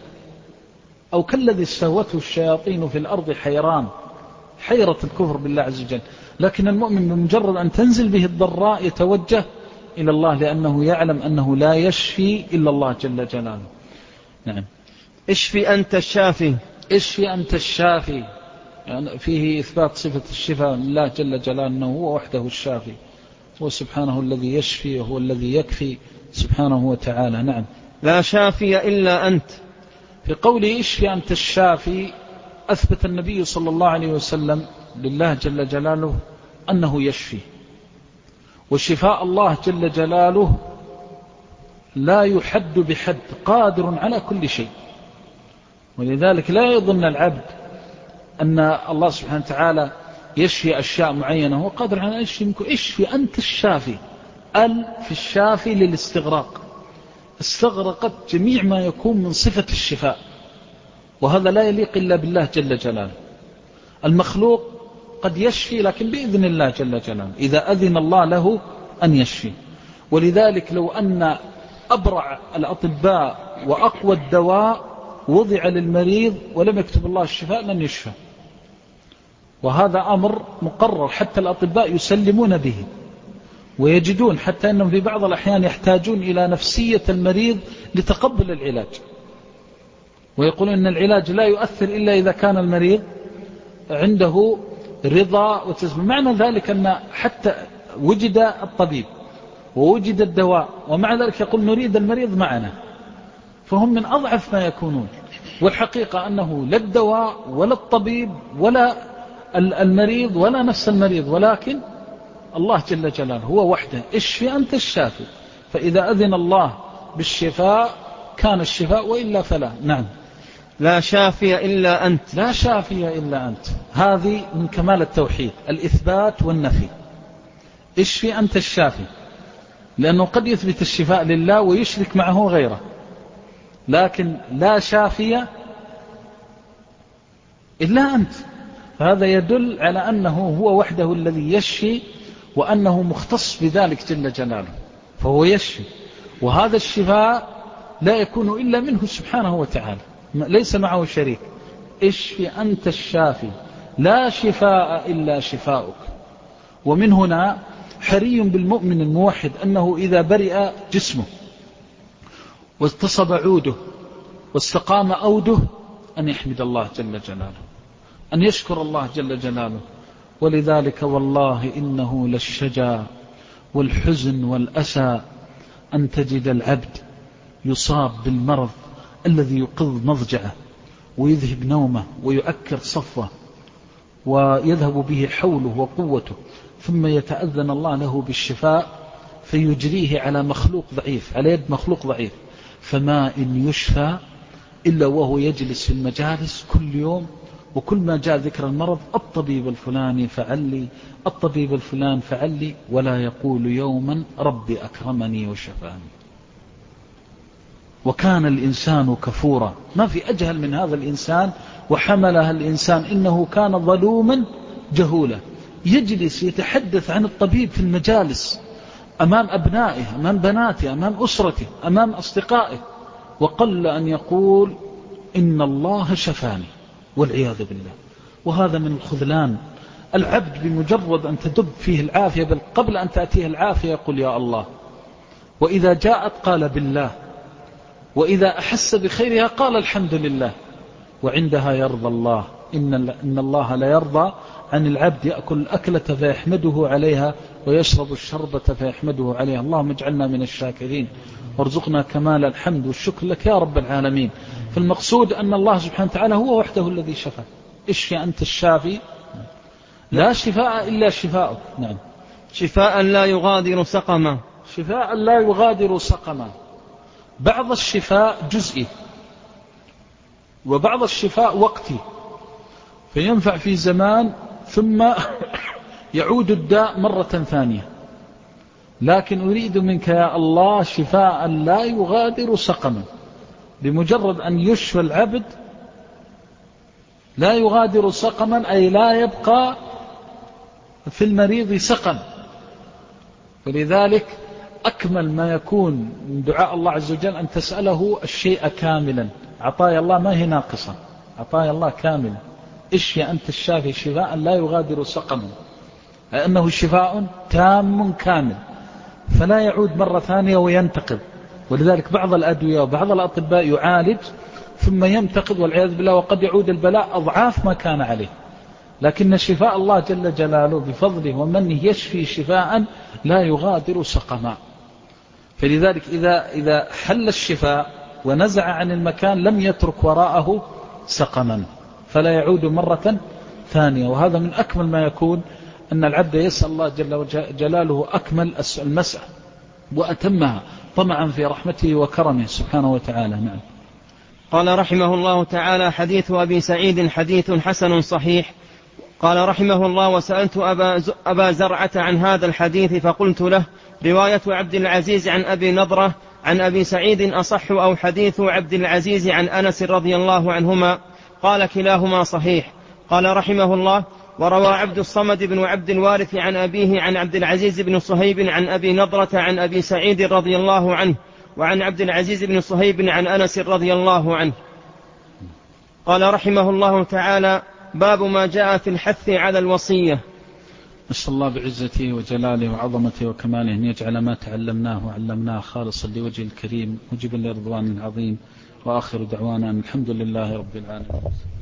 أو كالذي استهوته الشياطين في الأرض حيران، حيرة الكفر بالله عز وجل. لكن المؤمن بمجرد أن تنزل به الضراء يتوجه إلى الله، لأنه يعلم أنه لا يشفي إلا الله جل جلاله. نعم. اشفي أنت الشافي. اشفي أنت الشافي، يعني فيه إثبات صفة الشفاء لله جل جلاله، أنه هو وحده الشافي، هو سبحانه الذي يشفي وهو الذي يكفي سبحانه وتعالى. نعم. لا شافي إلا أنت. في قوله اشفي أنت الشافي أثبت النبي صلى الله عليه وسلم لله جل جلاله أنه يشفي، وشفاء الله جل جلاله لا يحد بحد، قادر على كل شيء. ولذلك لا يظن العبد أن الله سبحانه وتعالى يشفي أشياء معينة، هو قادر على يشفي منكم. اشفي أنت الشافي، في الشافي للاستغراق، استغرقت جميع ما يكون من صفة الشفاء، وهذا لا يليق إلا بالله جل جلاله. المخلوق قد يشفي لكن بإذن الله جل جلاله، إذا أذن الله له أن يشفي. ولذلك لو أن أبرع الأطباء وأقوى الدواء وضع للمريض ولم يكتب الله الشفاء لن يشفى، وهذا أمر مقرر، حتى الأطباء يسلمون به ويجدون حتى أنهم في بعض الأحيان يحتاجون إلى نفسية المريض لتقبل العلاج، ويقولون أن العلاج لا يؤثر إلا إذا كان المريض عنده رضا وتسليم. معنى ذلك أن حتى وجد الطبيب ووجد الدواء ومع ذلك يقول نريد المريض معنا، فهم من أضعف ما يكونون. والحقيقة أنه لا الدواء ولا الطبيب ولا المريض ولا نفس المريض، ولكن الله جل جلاله هو وحده. اشفي أنت الشافي، فإذا أذن الله بالشفاء كان الشفاء، وإلا فلا. نعم. لا شافي إلا أنت. لا شافي إلا أنت، هذه من كمال التوحيد، الإثبات والنفي. اشفي أنت الشافي، لأنه قد يثبت الشفاء لله ويشرك معه غيره، لكن لا شافي إلا أنت، فهذا يدل على أنه هو وحده الذي يشفي، وأنه مختص بذلك جل جلاله، فهو يشفي، وهذا الشفاء لا يكون إلا منه سبحانه وتعالى، ليس معه شريك. اشفي أنت الشافي، لا شفاء إلا شفاؤك. ومن هنا حري بالمؤمن الموحد أنه إذا برئ جسمه واتصب عوده واستقام أوده أن يحمد الله جل جلاله، أن يشكر الله جل جلاله. ولذلك والله إنه للشجا والحزن والأسى أن تجد العبد يصاب بالمرض الذي يقض مضجعه ويذهب نومه ويؤكر صفوه ويذهب به حوله وقوته، ثم يتأذن الله له بالشفاء فيجريه على مخلوق ضعيف، على يد مخلوق ضعيف. فما إن يشفى إلا وهو يجلس في المجالس كل يوم، وكل ما جاء ذكر المرض الطبيب الفلاني فعل لي، الطبيب الفلان فعل لي، ولا يقول يوما ربي أكرمني وشفاني. وكان الإنسان كفورا، ما في أجهل من هذا الإنسان، وحملها الإنسان إنه كان ظلوما جهولا، يجلس يتحدث عن الطبيب في المجالس أمام أبنائه، أمام بناته، أمام أسرته، أمام أصدقائه، وقل أن يقول إن الله شفاني، والعياذ بالله. وهذا من الخذلان. العبد بمجرد أن تدب فيه العافية، بل قبل أن تأتيه العافية يقول يا الله، وإذا جاءت قال بالله، وإذا أحس بخيرها قال الحمد لله، وعندها يرضى الله. إن الله لا يرضى عن العبد يأكل الأكلة فيحمده عليها، ويشرب الشربة فيحمده عليها. اللهم اجعلنا من الشاكرين، وارزقنا كمال الحمد والشكر لك يا رب العالمين. فالمقصود أن الله سبحانه وتعالى هو وحده الذي شفى. اشفي أنت الشافي لا شفاء إلا شفاءك. نعم. شفاء لا يغادر سقما. شفاء لا يغادر سقما. بعض الشفاء جزئي، وبعض الشفاء وقتي، فينفع في زمان ثم يعود الداء مرة ثانية. لكن أريد منك يا الله شفاء لا يغادر سقما، بمجرد أن يشفى العبد لا يغادر سقما، أي لا يبقى في المريض سقم. ولذلك أكمل ما يكون من دعاء الله عز وجل أن تسأله الشيء كاملا. عطايا الله ما هي ناقصة، عطايا الله كاملة. اشفي أنت الشافي شفاء لا يغادر سقما، لأنه شفاء تام كامل، فلا يعود مرة ثانية وينتقض. ولذلك بعض الأدوية وبعض الأطباء يعالج ثم ينتقض والعياذ بالله، وقد يعود البلاء أضعاف ما كان عليه. لكن شفاء الله جل جلاله بفضله ومنه يشفي شفاء لا يغادر سقما. فلذلك إذا حل الشفاء ونزع عن المكان لم يترك وراءه سقما، فلا يعود مرة ثانية. وهذا من أكمل ما يكون، أن العبد يسأل الله جل جلاله أكمل المسألة وأتمها طمعا في رحمته وكرمه سبحانه وتعالى. نعم. قال رحمه الله تعالى: حديث أبي سعيد حديث حسن صحيح. قال رحمه الله: وسألت أبا زرعة عن هذا الحديث فقلت له: رواية عبد العزيز عن أبي نضرة عن أبي سعيد أصح أو حديث عبد العزيز عن أنس رضي الله عنهما؟ قال: كلاهما صحيح. قال رحمه الله: وروى عبد الصمد بن عبد الوارث عن أبيه عن عبد العزيز بن صهيب عن أبي نضرة عن أبي سعيد رضي الله عنه، وعن عبد العزيز بن صهيب عن أنس رضي الله عنه. قال رحمه الله تعالى: باب ما جاء في الحث على الوصية. نسأل الله بعزته وجلاله وعظمته وكماله أن يجعل ما تعلمناه وعلمناه خالصا لوجه الكريم مجيبا لرضوان العظيم. وآخر دعوانا الحمد لله رب العالمين.